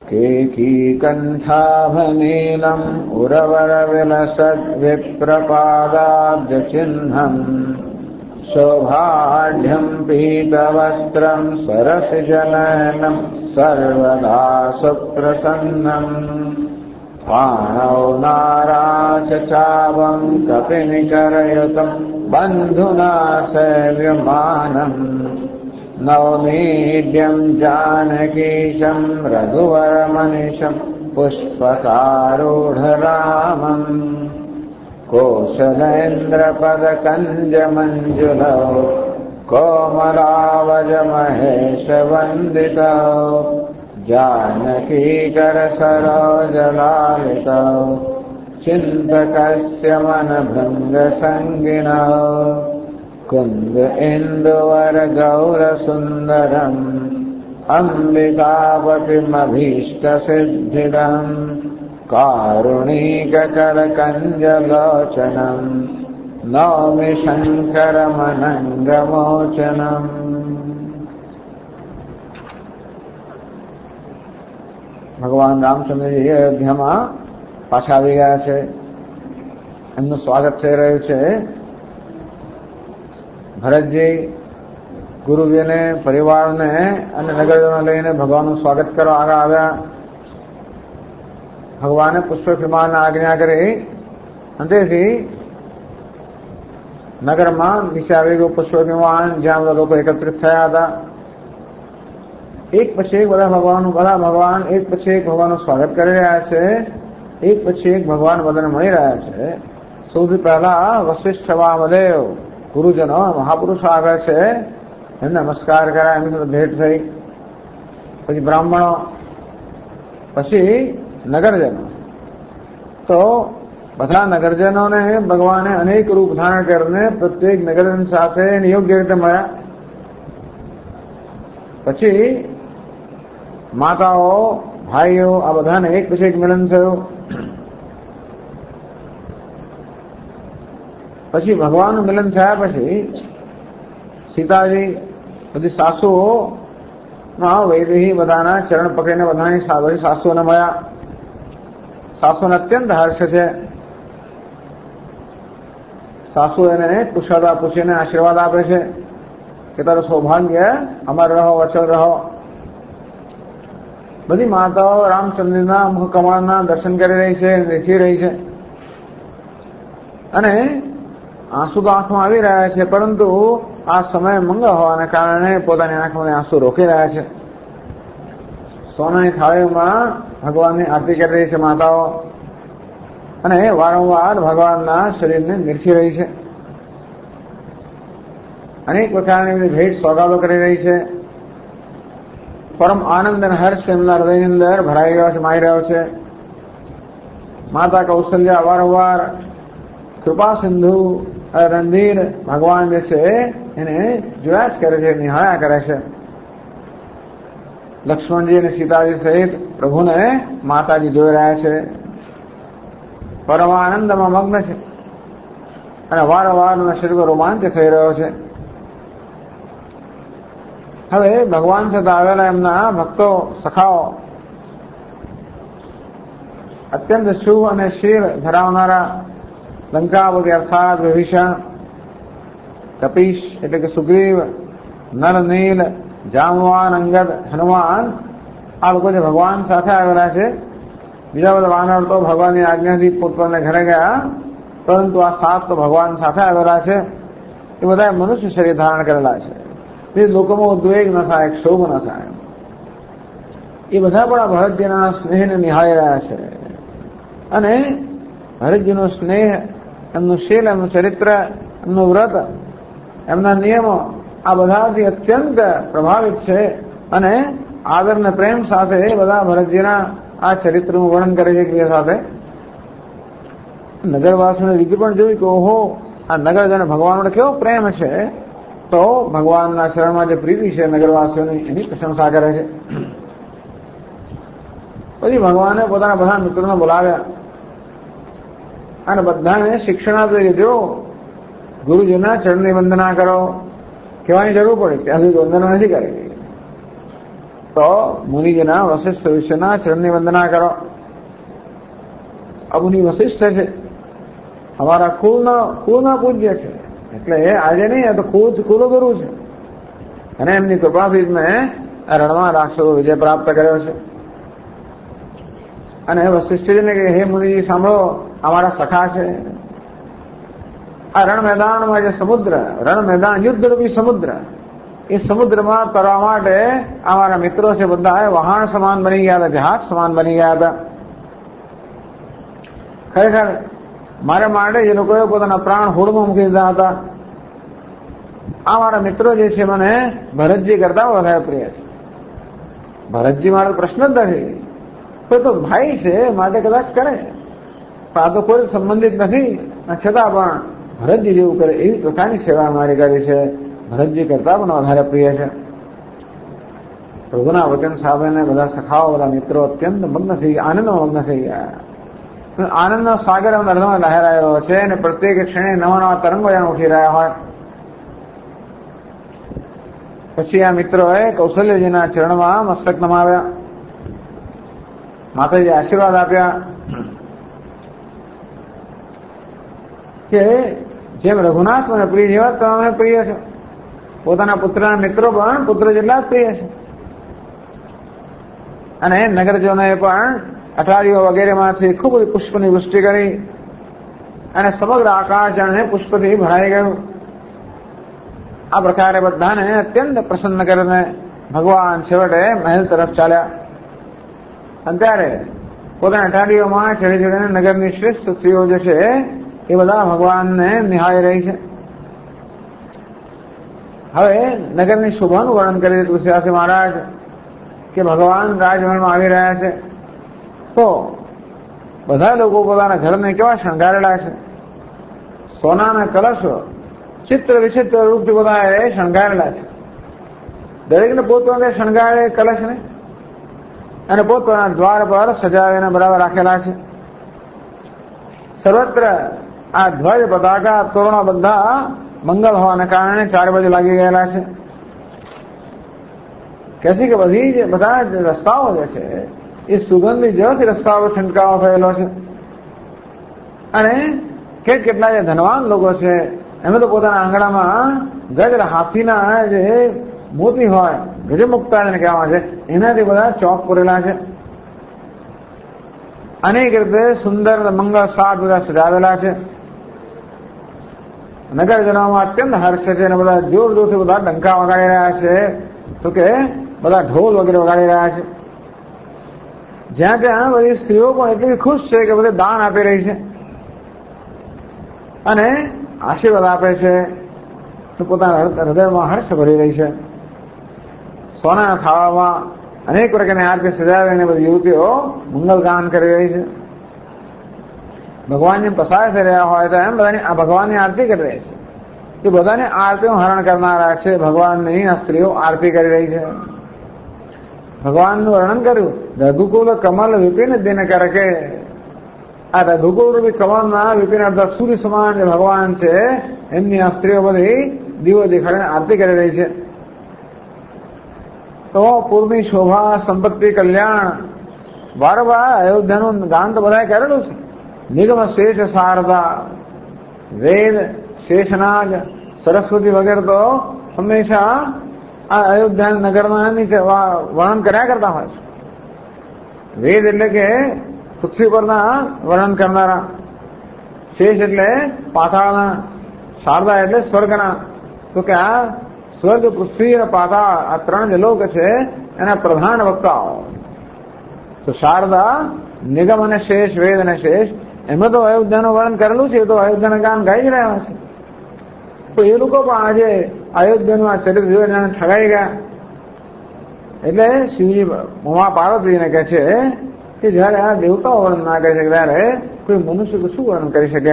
केकीकण्ठाभनीलम् उरवरविलसद्विप्रपादाब्जचिह्नम् शोभाढ्यम् पीतवस्त्रम् सरसिजनयनम् सर्वदा सुप्रसन्नम् पाणौ नाराचचापम् कपिनिकरयुतम् बन्धुना सेव्यमानम् नवमीड्यम् जानकीशम् रघुवरमनिशम् पुष्पकारूढरामम् कोसलेन्द्रपदकञ्जमञ्जुलौ कोमलावजमहेशवन्दितौ जानकीकरसरोजलालितौ चिन्तकस्य मनभृङ्गसङ्गिनौ कुन्द इन्दुवरगौरसुन्दरम् अम्बिकापतिमभीष्टसिद्धिदम् कारुणीककरकञ्जलोचनम् नौमि शङ्करमनङ्गमोचनम्। ભગવાન રામચંદ્રજી અયોધ્યામાં પાછા આવી ગયા છે. એમનું સ્વાગત થઈ રહ્યું છે. ભરતજી ગુરુજીને, પરિવારને અને નગરજનો લઈને ભગવાનનું સ્વાગત કરવા આગળ આવ્યા. ભગવાને પુષ્પ વિમાનને આજ્ઞા કરી અને તેથી નગરમાં નીચે આવી ગયું પુષ્પ વિમાન, જ્યાં બધા લોકો એકત્રિત થયા હતા. એક પછી એક બધા ભગવાન એક પછી એક ભગવાનનું સ્વાગત કરી રહ્યા છે. એક પછી એક ભગવાન બધાને મળી રહ્યા છે. સૌથી પહેલા વશિષ્ઠ વામદેવ ગુરુજનો મહાપુરુષો આગળ છે, એમને નમસ્કાર કર્યા, એમની સાથે ભેટ થઈ. પછી બ્રાહ્મણો, પછી નગરજનો. તો બધા નગરજનોને ભગવાને અનેક રૂપ ધારણ કરીને પ્રત્યેક નગરજન સાથે યોગ્ય રીતે મળ્યા. પછી માતાઓ, ભાઈઓ, આ બધાને એક પછી એક મિલન થયું. પછી ભગવાનનું મિલન થયા પછી સીતાજી, બધી સાસુઓ વૈદેહી બધાના ચરણ પકડીને બધાની બધી સાસુઓને મળ્યા. સાસુને અત્યંત હર્ષ છે. સાસુ એને કુશળતા પૂછીને આશીર્વાદ આપે છે કે તારું સૌભાગ્ય અમર રહો, વચલ રહો. બધી માતાઓ રામચંદ્રના મુખ કમળના દર્શન કરી રહી છે, દેખી રહી છે અને આંસુ તો આંખમાં આવી રહ્યા છે, પરંતુ આ સમય મંગળ હોવાને કારણે પોતાની આંખમાં આંસુ રોકી રહ્યા છે. સોનાની થાળીઓમાં ભગવાનની આરતી કરી રહી છે માતાઓ અને વારંવાર ભગવાનના શરીરને નિરખી રહી છે. અનેક પ્રકારની બધી ભેટ સોગાદો કરી રહી છે. પરમ આનંદ અને હર્ષ એમના હૃદયની અંદર ભરાઈ ગયો છે, માઈ રહ્યો છે. માતા કૌશલ્યા વારંવાર કૃપા સિંધુ રણધીર ભગવાન જે છે એને જોયા જ કરે છે, નિહાળ્યા કરે છે. લક્ષ્મણજી અને સીતાજી સહિત પ્રભુને માતાજી જોઈ રહ્યા છે. પરમ આનંદમાં મગ્ન છે અને વારંવાર શરીરમાં રોમાંચ થઈ રહ્યો છે. હવે ભગવાન સાથે આવેલા એમના ભક્તો, સખાઓ, અત્યંત શુભ અને શીલ ધરાવનારા લંકાપતિ અર્થાત વિભીષણ, કપીશ એટલે કે સુગ્રીવ, નર, નીલ, જામવાન, અંગદ, હનુમાન, આ લોકો જે ભગવાન સાથે આવેલા છે. બીજા બધા વાનર તો ભગવાનની આજ્ઞાથી પોતપોતાના ઘરે ગયા, પરંતુ આ 7 તો ભગવાન સાથે આવેલા છે. એ બધા મનુષ્ય શરીર ધારણ કરેલા છે. એ લોકોમાં ઉદ્વેગ ન થાય, ક્ષોભ ન થાય. એ બધા પણ આ ભરતજીના સ્નેહને નિહાળી રહ્યા છે અને ભરતજીનો સ્નેહ, એમનું શીલ, એમનું ચરિત્ર, એમનું વ્રત, એમના નિયમો આ બધાથી અત્યંત પ્રભાવિત છે અને આદર અને પ્રેમ સાથે બધા ભરતજીના આ ચરિત્રનું વર્ણન કરે છે એકબીજા સાથે. નગરવાસીઓને રીતે પણ જોયું કે ઓહો, આ નગરજન ભગવાન કેવો પ્રેમ છે. તો ભગવાનના શરણમાં જે પ્રીતિ છે નગરવાસીઓની, એની પ્રશંસા કરે છે. પછી ભગવાને પોતાના બધા મિત્રોને બોલાવ્યા અને બધાને શિક્ષણ આપ્યું કે જો ગુરુજીના ચરણની વંદના કરો. કહેવાની જરૂર પડે, ત્યાં સુધી વંદના નથી કરી. તો મુનિજીના વશિષ્ઠ ઋષિના ચરણની વંદના કરો. આ મુનિ વશિષ્ઠ છે, અમારા કુળના પૂજ્ય છે, એટલે આજે નહીં, તો કુલગુરુ છે, અને એમની કૃપાથી જ મેં આ રણમાં રાક્ષસો વિજય પ્રાપ્ત કર્યો છે. અને વશિષ્ઠજીને કહે, હે મુનિજી સાંભળો, અમારા સખા છે. આ રણ મેદાનમાં જે સમુદ્ર, રણ મેદાન યુદ્ધરૂપી સમુદ્ર, એ સમુદ્રમાં તરવા માટે અમારા મિત્રો છે બધા વહાણ સમાન બની ગયા હતા, જહાજ સમાન બની ગયા હતા. ખરેખર મારા માટે જે લોકોએ પોતાના પ્રાણ હોડમાં મૂકી દીધા હતા. આ મારા મિત્રો જે છે મને ભરતજી કરતા વધારે પ્રિય છે. ભરતજી મારો પ્રશ્ન જ નથી, તો ભાઈ છે માટે કદાચ કરે, પણ આ તો કોઈ સંબંધિત નથી, છતાં પણ ભરતજી જેવું કરે એવી પ્રકારની સેવા મારી કરી છે. ભરતજી કરતા પણ વધારે પ્રિય છે. પ્રભુના વચન સાંભળીને બધા સખાઓ, બધા મિત્રો અત્યંત મગ્ન થઈ ગયા, આનંદમાં મગ્ન થઈ ગયા. આનંદનો સાગર હૃદયમાં લહેરાયેલો છે, અને પ્રત્યેક ક્ષણે નવા નવા તરંગો જાણ ઉઠી રહ્યા હોય. પછી આ મિત્રોએ કૌશલ્યજીના ચરણમાં મસ્તક નમાવ્યા, માતાજી આશીર્વાદ આપ્યા કે જેમ રઘુનાથ મને પ્રિય જેવા તમે મને પ્રિય છો. પોતાના પુત્રના મિત્રો પણ પુત્ર જેટલા જ પ્રિય છે. અને નગરજનોએ પણ અટારીઓ વગેરેમાંથી ખૂબ બધી પુષ્પની વૃષ્ટિ કરી, અને સમગ્ર આકાશ જાણે પુષ્પથી ભરાઈ ગયું. આ પ્રકારે બધાને અત્યંત પ્રસન્ન કરીને ભગવાન છેવટે મહેલ તરફ ચાલ્યા. અને ત્યારે પોતાના અટારીઓમાં ચડી ચડીને નગરની શ્રેષ્ઠ સ્ત્રીઓ જે છે એ બધા ભગવાનને નિહાળી રહી છે. હવે નગરની શોભાનું વર્ણન કરી તુલસીદાસજી મહારાજ કે ભગવાન રાજમહેલમાં આવી રહ્યા છે, તો બધા લોકો પોતાના ઘરને કેવા શણગારેલા છે. સોનાના કલશો ચિત્ર વિચિત્ર રૂપથી બધા શણગારેલા છે. દરેકને પોતપોતાને શણગારે કલશને અને પોતપોતાના દ્વાર પર સજાવીને બરાબર રાખેલા છે. સર્વત્ર આ ધ્વજ પતાકા તોરણો બધા મંગલ હોવાને કારણે ચારે બાજુ લાગી ગયેલા છે. કહે છે કે બધા જ રસ્તાઓ જે છે એ સુગંધી જળથી રસ્તાઓ પર છંટકાવ થયેલો છે. અને કેટલા જે ધનવાન લોકો છે એમને તો પોતાના આંગણામાં ગજ હાથીના જે મોતી હોય, ગજમુક્તા જેને કહેવામાં છે, એનાથી બધા ચોક પૂરેલા છે. અનેક રીતે સુંદર મંગળ સાટ બધા સજાવેલા છે. નગરજનોમાં અત્યંત હર્ષ છે, અને બધા જોર જોરથી બધા ડંકા વગાડી રહ્યા છે, તો કે બધા ઢોલ વગેરે વગાડી રહ્યા છે. જ્યાં ત્યાં બધી સ્ત્રીઓ પણ એટલી ખુશ છે કે બધે દાન આપી રહી છે અને આશીર્વાદ આપે છે, તો પોતાના હૃદયમાં હર્ષ ભરી રહી છે. સોના ખાવામાં અનેક પ્રકારની આરતી સજાવીને બધી યુવતીઓ મંગલગાન કરી રહી છે. ભગવાન જેમ પસાર થઈ રહ્યા હોય તો એમ બધાની આ ભગવાનની આરતી કરી રહી છે. એ બધાને આરતીનું હરણ કરનારા છે. ભગવાનની આ સ્ત્રીઓ આરતી કરી રહી છે. ભગવાનનું વર્ણન કર્યું, રઘુકુલ કમલ વિપિન દિન કરકે. આ રઘુકુલ રૂપી કમલના વિપિન અર્થાત સૂર્ય સમાન જે ભગવાન છે એમની આ સ્ત્રીઓ બધી દીવો દેખાડીને આરતી કરી રહી છે. તો પૂર્વની શોભા, સંપત્તિ, કલ્યાણ, વારંવાર અયોધ્યાનું ગાન તો બધાએ કરેલું છે. નિગમ શેષ શારદા, વેદ, શેષનાગ, સરસ્વતી વગેરે તો હંમેશા આ અયોધ્યા નગરના વર્ણન કર્યા કરતા હોય છે. વેદ એટલે કે પૃથ્વી પરના વર્ણન કરનારા, શેષ એટલે પાતાળના, શારદા એટલે સ્વર્ગના. તો કે આ સ્વર્ગ, પૃથ્વી અને પાતાળ આ ત્રણ જે લોક છે એના પ્રધાન વક્તાઓ. તો શારદા, નિગમ અને શેષ, વેદ અને શેષ, એમાં તો અયોધ્યાનું વર્ણન કરેલું છે. તો અયોધ્યાના ગાન ગાઈ જ રહ્યા છે. તો એ લોકો પણ આજે અયોધ્યાનું આ ચરિત્ર જોઈને ઠગાઈ ગયા. એટલે શિવજી ઉમા પાર્વતીને કહે છે કે જયારે આ દેવતાઓ વર્ણન ના કરી શકે ત્યારે કોઈ મનુષ્ય તો શું વર્ણન કરી શકે.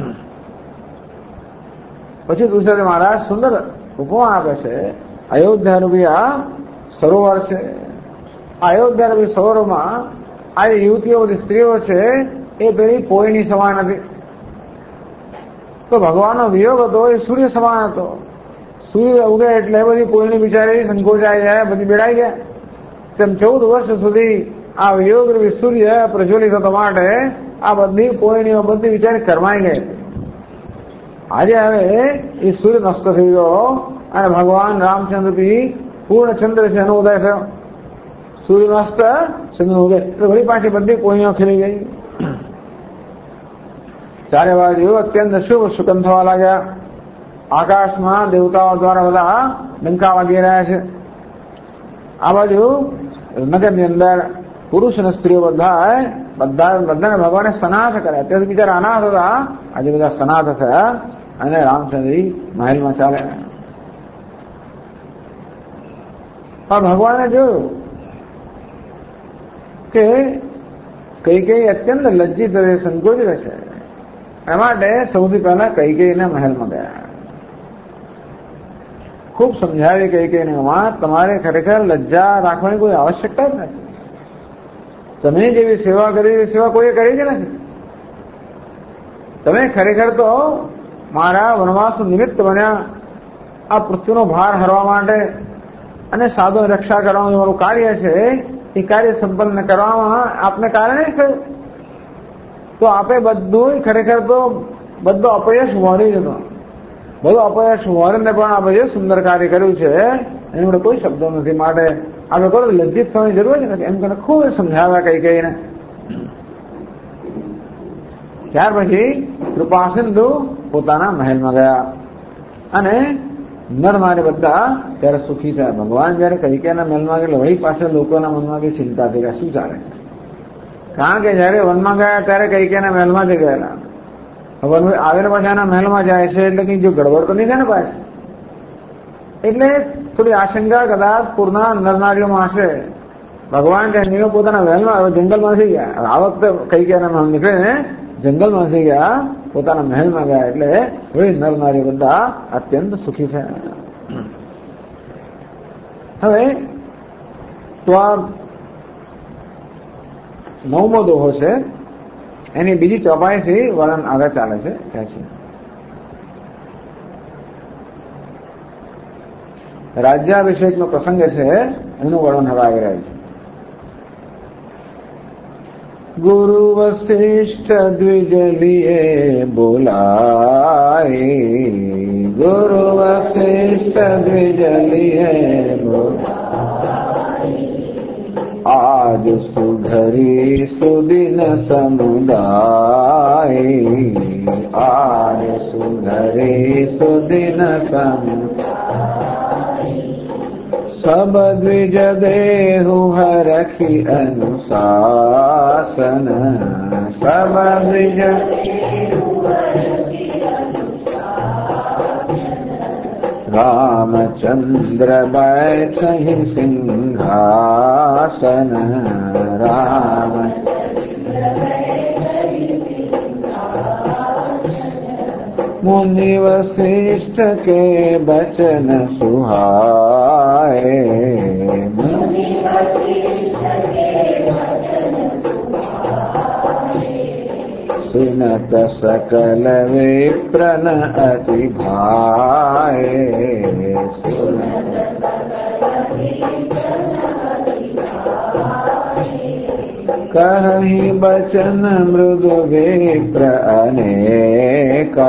પછી તુલસીદાસ મહારાજ સુંદર ઉપમા આપે છે. અયોધ્યાનું આ સરોવર છે. અયોધ્યાના સરોવરમાં આ યુવતીઓ બધી સ્ત્રીઓ છે એ પેલી પોઈની સમાન હતી. તો ભગવાનનો વિયોગ હતો એ સૂર્ય સમાન હતો. સૂર્ય ઉગે એટલે બધી પોઈની બિચારી સંકોચાઈ જાય, બધી બેડાઈ જાય. તેમ 14 વર્ષ સુધી આ વિયોગરૂપી સૂર્ય પ્રજ્વલિત થવા માટે આ બધી પોયણીઓ બધી વિચારી કરમાઈ ગઈ. આજે હવે એ સૂર્ય નષ્ટ થઈ ગયો અને ભગવાન રામચંદ્રજી પૂર્ણ ચંદ્ર છે એનો ઉદય થયો. સૂર્ય નષ્ટ ચંદ્ર ઉદય એટલે વળી પાછી બધી પોયણીઓ ખીલી ગઈ. ચારે બાજુ અત્યંત શુભ સુકન થવા લાગ્યા. આકાશમાં દેવતાઓ દ્વારા બધા ડંકા વાગી રહ્યા છે. આ બાજુ નગરની અંદર પુરુષ અને સ્ત્રીઓ બધાને ભગવાને સનાથ કર્યા. અત્યારે બિચારા અનાથ હતા, આજે બધા સનાથ થયા અને રામચંદ્રજી મહેલમાં ચાલે. પણ ભગવાને જોયું કે કઈ અત્યંત લજ્જિત સંકોચિત છે. એ માટે સૌથી પહેલા કૈકેયીના મહેલમાં ગયા. ખૂબ સમજાવી કૈકેયીને તમારે ખરેખર લજ્જા રાખવાની કોઈ આવશ્યકતા જ નથી. તમે જેવી સેવા કરી એવી સેવા કોઈએ કરી જ નથી. તમે ખરેખર તો મારા વનવાસનું નિમિત્ત બન્યા. આ પૃથ્વીનો ભાર હરવા માટે અને સાધુ રક્ષા કરવાનું મારું કાર્ય છે એ કાર્ય સંપન્ન કરવામાં આપને કારણે જ થયું. તો આપે બધું ખરેખર તો બધો અપયશ વળી જતો. બધું અપયશ વળીને પણ આપણે જે સુંદર કાર્ય કર્યું છે એની જોડે કોઈ શબ્દો નથી. માટે આપણે કોઈ લજ્જિત થવાની જરૂર જ નથી એમ કરીને ખૂબ સમજાવ્યા કૈકેયીને. ત્યાર પછી કૃપાસિંધુ પોતાના મહેલમાં ગયા અને નર નારી બધા ત્યારે સુખી થયા. ભગવાન જયારે કૈકેયીના મહેલમાં ગયા વળી પાસે લોકોના મનમાં કઈ ચિંતા થઈ ગયા શું ચાલે છે. કારણ કે જયારે વનમાં ગયા ત્યારે કૈકેયીના મહેલમાંથી ગયેલા. વન આવેલા પાછા એના મહેલમાં જાય છે એટલે કઈ જો ગડબડ તો નહીં થાય ને પાછી. એટલે થોડી આશંકા કદાચ પૂરના નરનારીઓમાં હશે. ભગવાન નિયો પોતાના મહેલમાં જંગલમાં થઈ ગયા. આ વખતે કૈકેયીના મહેલ નીકળે ને જંગલમાં થઈ ગયા, પોતાના મહેલમાં ગયા. એટલે વળી નરનારીઓ બધા અત્યંત સુખી થયા. હવે તો આ 9મો દોહો છે એની બીજી ચોપાઈથી વર્ણન આગળ ચાલે છે. રાજ્યાભિષેકનો પ્રસંગ છે એનું વર્ણન હવે આવી રહ્યું છે. ગુરુ વશિષ્ઠ દ્વિજ લીએ બોલાય, ગુરુ વશિષ્ઠ દ્વિજ લીએ આજ સુધરી સુદિન સમુદાય, આજ સુધરી સુદિન સમુદાય, સબ દ્વિજ દેહુ હરખી અનુશાસન, સબ દ્વિજ रामचंद्र बैठहि सिंहासन, राम मुनि वशिष्ठ के बचन सुहाए, सुनत सकल विप्रन अति भाए, कहि बचन मृदु विप्र अनेका,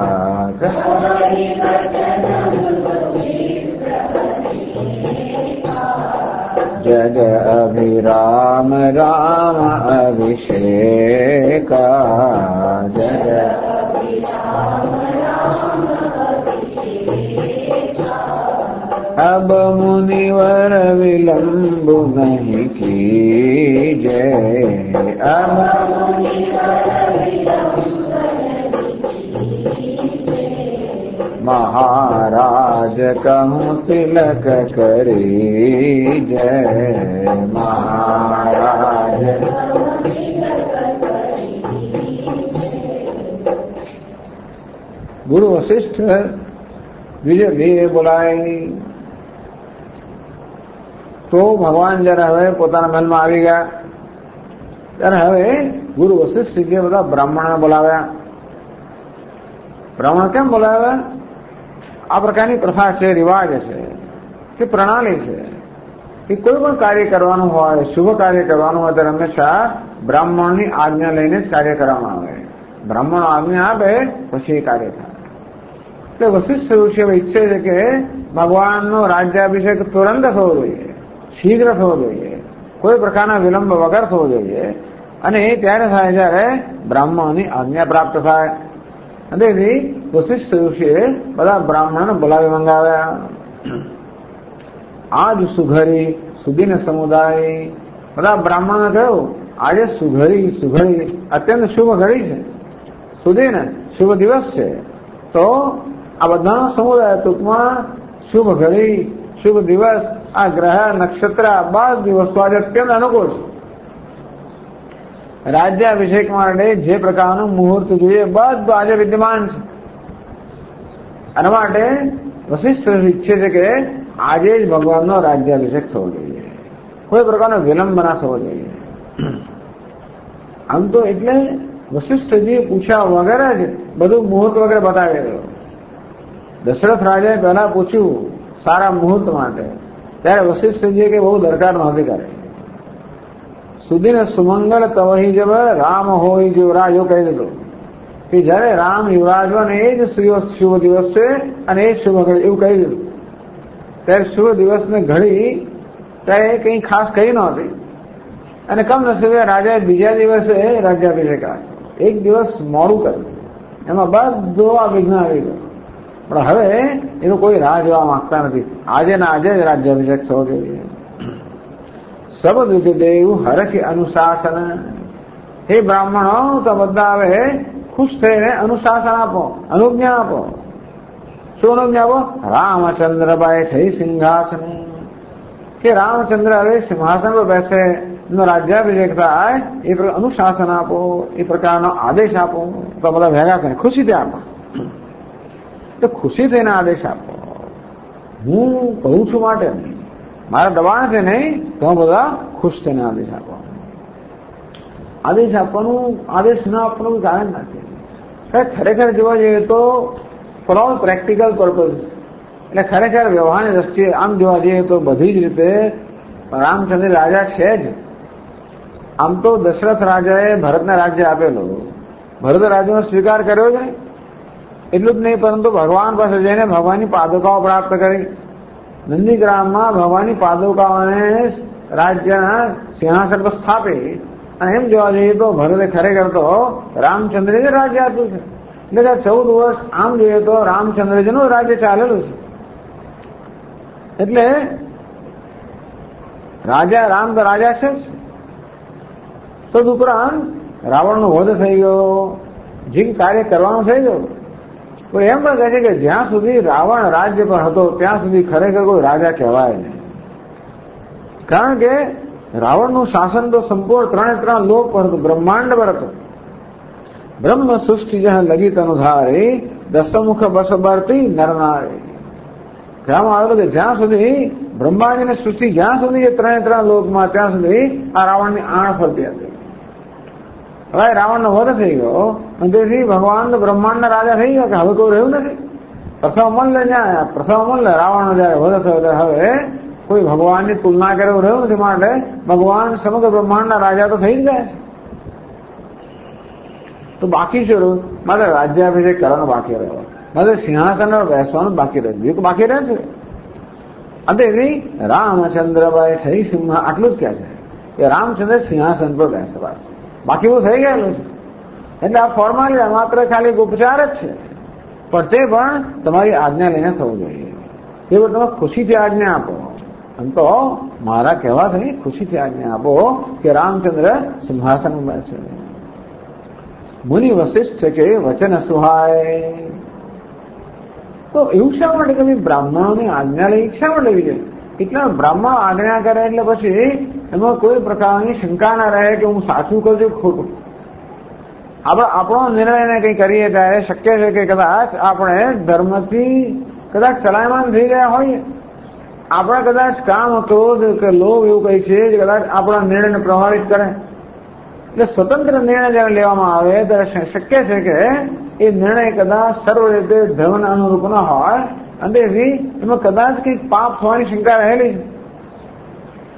जग अभिराम राम अभिषेका, जग अब मुनिवर विलंब नहीं कीजे, अब महाराज कहूँ तिलक करी जय, महाराज गुरु वशिष्ठ द्विज लिए बोलाए. તો ભગવાન જયારે હવે પોતાના મહેલમાં આવી ગયા ત્યારે હવે ગુરુ વશિષ્ઠજીએ બધા બ્રાહ્મણને બોલાવ્યા. બ્રાહ્મણ કેમ બોલાવ્યા? આ પ્રકારની પ્રથા છે, રિવાજ છે કે પ્રણાલી છે કે કોઈ પણ કાર્ય કરવાનું હોય, શુભ કાર્ય કરવાનું હોય ત્યારે હંમેશા બ્રાહ્મણની આજ્ઞા લઈને જ કાર્ય કરવામાં આવે. બ્રાહ્મણ આજ્ઞા આપે પછી એ કાર્ય થાય. એટલે વશિષ્ઠ ઋષિ ઈચ્છે છે કે ભગવાનનો રાજ્યાભિષેક તુરંત થવો જોઈએ, શીઘ્ર થવો જોઈએ, કોઈ પ્રકારના વિલંબ વગર થવો જોઈએ. અને એ ત્યારે થાય જ્યારે બ્રાહ્મણની આજ્ઞા પ્રાપ્ત થાય. તેથી વશિષ્ઠ ઋષિએ બધા બ્રાહ્મણોને બોલાવી મંગાવ્યા. આજ સુઘરી સુધીને સમુદાય, બધા બ્રાહ્મણોને કહ્યું આજે સુઘડી અત્યંત શુભ ઘડી છે, સુધીને શુભ દિવસ છે. તો આ બધાનો સમુદાય ટૂંકમાં શુભ ઘડી, શુભ દિવસ, આ ગ્રહ નક્ષત્ર બધી વસ્તુ આજે અત્યંત અનુકૂળ છે. રાજ્યાભિષેક માટે જે પ્રકારનું મુહૂર્ત જોઈએ બધું આજે વિદ્યમાન છે. આના માટે વશિષ્ઠ ઈચ્છે છે કે આજે જ ભગવાનનો રાજ્યાભિષેક થવો જોઈએ, કોઈ પ્રકારનો વિલંબ ના થવો જોઈએ. આમ તો એટલે વશિષ્ઠજી પૂછ્યા વગર જ બધું મુહૂર્ત વગેરે બતાવી રહ્યો. દશરથ રાજાએ પહેલા પૂછ્યું સારા મુહૂર્ત માટે, ત્યારે વશિષ્ઠજીએ કે બહુ દરકાર નહોતી કરે. સુધીને સુમંગલ તવહી જબ રામ હોય યુવરાજ, એવું કહી દીધું કે જયારે રામ યુવરાજ હોય ને એ જ શુભ દિવસ છે અને એ શુભ ઘડી, એવું કહી દીધું. ત્યારે શુભ દિવસને ઘડી ત્યારે કંઈ ખાસ કહી નહોતી. અને કમનસીબે રાજાએ બીજા દિવસે રાજ્યાભિષેક રાખ્યો. એક દિવસ મોડું કર્યું, એમાં બધો આ વિઘ્ન આવી ગયો. પણ હવે એનું કોઈ રાહ જોવા માંગતા નથી. આજે ને આજે જ રાજ્યાભિષેક થવો જોઈએ. શબ્દ વિધિ દેવ હરખી અનુશાસન, હે બ્રાહ્મણો તો બધા હવે ખુશ થઈને અનુશાસન આપો, અનુજ્ઞા આપો. શું અનુજ્ઞા આપો? રામચંદ્રભાઈ થઈ સિંહાસન, કે રામચંદ્ર હવે સિંહાસન પર બેસે, એનો રાજ્યાભિષેક થાય એ અનુશાસન આપો, એ પ્રકારનો આદેશ આપો. તો બધા ભેગા થઈને ખુશીથી આપો. તો ખુશી થઈને આદેશ આપો. હું કહું છું માટે નહીં, મારા દબાણથી નહીં, તો બધા ખુશ થઈને આદેશ આપો. આદેશ આપવાનું, આદેશ ન આપવાનું કારણ નથી. ખરેખર જોવા જઈએ તો ફોર ઓલ પ્રેક્ટિકલ પર્પઝ, એટલે ખરેખર વ્યવહારની દ્રષ્ટિએ આમ જોવા જઈએ તો બધી જ રીતે રામચંદ્ર રાજા છે જ. આમ તો દશરથ રાજાએ ભરતને રાજ્ય આપેલું, ભરત રાજ્યનો સ્વીકાર કર્યો જ નહીં. એટલું જ નહીં, પરંતુ ભગવાન પાસે જઈને ભગવાનની પાદુકાઓ પ્રાપ્ત કરી. નંદીગ્રામમાં ભગવાનની પાદુકાઓને રાજ્યના સિંહાસન પર સ્થાપી. અને એમ જોવા જઈએ તો ભરતે ખરેખર તો રામચંદ્રજી રાજ્ય આપ્યું છે. એટલે કે 14 વર્ષ આમ જોઈએ તો રામચંદ્રજીનું રાજ્ય ચાલેલું છે. એટલે રાજા રામ તો રાજા છે જ. તદુપરાંત રાવણનો વધ થઈ ગયો, જે કાર્ય કરવાનું થઈ ગયું. પણ એમ પણ કહે છે કે જ્યાં સુધી રાવણ રાજ્ય પર હતો ત્યાં સુધી ખરેખર કોઈ રાજા કહેવાય નહીં. કારણ કે રાવણનું શાસન તો સંપૂર્ણ 3 લોક પર હતું, બ્રહ્માંડ પર હતું. બ્રહ્મ સૃષ્ટિ જ્યાં લગી તનુધારી, દસમુખ બસ બરતી નરનારી. કહેવામાં આવેલું કે જ્યાં સુધી બ્રહ્માંડની સૃષ્ટિ, જ્યાં સુધી એ 3 લોકમાં, ત્યાં સુધી આ રાવણની આણ ફરતી હતી. હવે રાવણનો વધ થઈ ગયો અને તેથી ભગવાન બ્રહ્માંડના રાજા થઈ ગયા કે હવે કોઈ રહ્યું નથી. પ્રથમ અમલ રાવણનો જયારે વધ થયો ત્યારે હવે કોઈ ભગવાનની તુલના કરે એવું રહ્યું નથી. માટે ભગવાન સમગ્ર બ્રહ્માંડના રાજા તો થઈ જ ગયા છે. તો બાકી શું રહ્યું? મારે રાજ્યાભિષેક કરવાનું બાકી રહ્યો, મારે સિંહાસન પર બેસવાનું બાકી રહ્યું, બીજું બાકી રહે છે. અને એની રામચંદ્રભાઈ થઈ સિંહા, આટલું જ કહે છે કે રામચંદ્ર સિંહાસન પર બેસે, બસ બાકી એવું થઈ ગયેલું છે. એટલે આ ફોર્માલિટી માત્ર ખાલી ઉપચાર જ છે. પણ તે પણ તમારી આજ્ઞા લઈને થવું જોઈએ. એ પણ તમે ખુશીથી આજ્ઞા આપો. આમ તો મારા કહેવાથી ખુશીથી આજ્ઞા આપો કે રામચંદ્ર સિંહાસન પર બેસે. મુનિ વશિષ્ઠ કે વચન સુહાય. તો એવું શા માટે કે બ્રાહ્મણોની આજ્ઞા લઈ શા માટે લેવી જોઈએ? એટલા બ્રાહ્મણો આજ્ઞા કરે એટલે પછી એમાં કોઈ પ્રકારની શંકા ના રહે કે હું સાચું કરું છું ખોટું. આપણે આપણો નિર્ણયને કંઈ કરીએ ત્યારે શક્ય છે કે કદાચ આપણે ધર્મથી કદાચ ચલાયમાન થઈ ગયા હોઈએ. આપણા કદાચ કામ, ક્રોધ કે લોભ એવું કંઈ છે જે કદાચ આપણા નિર્ણયને પ્રભાવિત કરે. એટલે સ્વતંત્ર નિર્ણય જયારે લેવામાં આવે ત્યારે શક્ય છે કે એ નિર્ણય કદાચ સર્વ રીતે ધર્મના અનુરૂપ ન હોય અને તેથી એમાં કદાચ કંઈક પાપ થવાની શંકા રહેલી છે.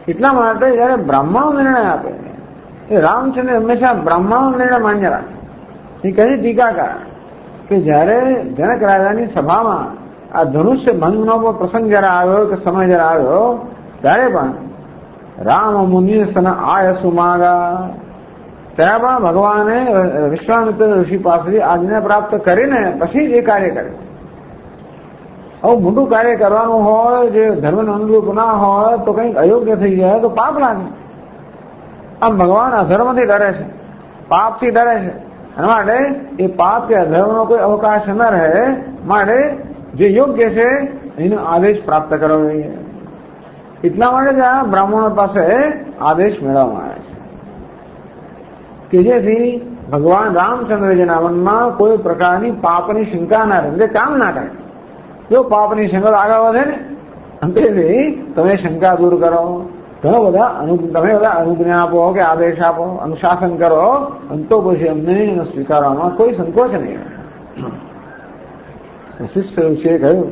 એટલા માટે જયારે બ્રાહ્મણો નિર્ણય આપે એ રામચંદ્ર હંમેશા બ્રાહ્મણો નિર્ણય માન્ય રાખે. એ કહે ટીકાકાર કે જયારે જનક રાજાની સભામાં આ ધનુષ્ય ભંગનો પ્રસંગ જયારે આવ્યો કે સમય જયારે આવ્યો ત્યારે પણ રામ મુનિ સન આય સુમાગા, ત્યારે પણ ભગવાને વિશ્વામિત્ર ઋષિ પાસેથી આજ્ઞા પ્રાપ્ત કરીને પછી જ એ કાર્ય કર્યું. આવું મોટું કાર્ય કરવાનું હોય, જે ધર્મને અનુરૂપ ના હોય, તો કંઈક અયોગ્ય થઈ જાય તો પાપ લાગે. આમ ભગવાન અધર્મથી ડરે છે, પાપથી ડરે છે. એના માટે એ પાપ કે અધર્મનો કોઈ અવકાશ ન રહે માટે જે યોગ્ય છે એનો આદેશ પ્રાપ્ત કરવો જોઈએ. એટલા માટે જ આ બ્રાહ્મણો પાસે આદેશ મેળવવામાં આવે છે કે જેથી ભગવાન રામચંદ્રજીના મનમાં કોઈ પ્રકારની પાપની શંકા ના રહે, એટલે કામ ના કરે. જો પાપની શંકા આગળ વધે ને તેથી તમે શંકા દૂર કરો, તમે બધા અનુજ્ઞા આપો કે આદેશ આપો, અનુશાસન કરો, અને તો પછી અમને સ્વીકારવામાં કોઈ સંકોચ નહીં. વશિષ્ઠ ઋષિએ કહ્યું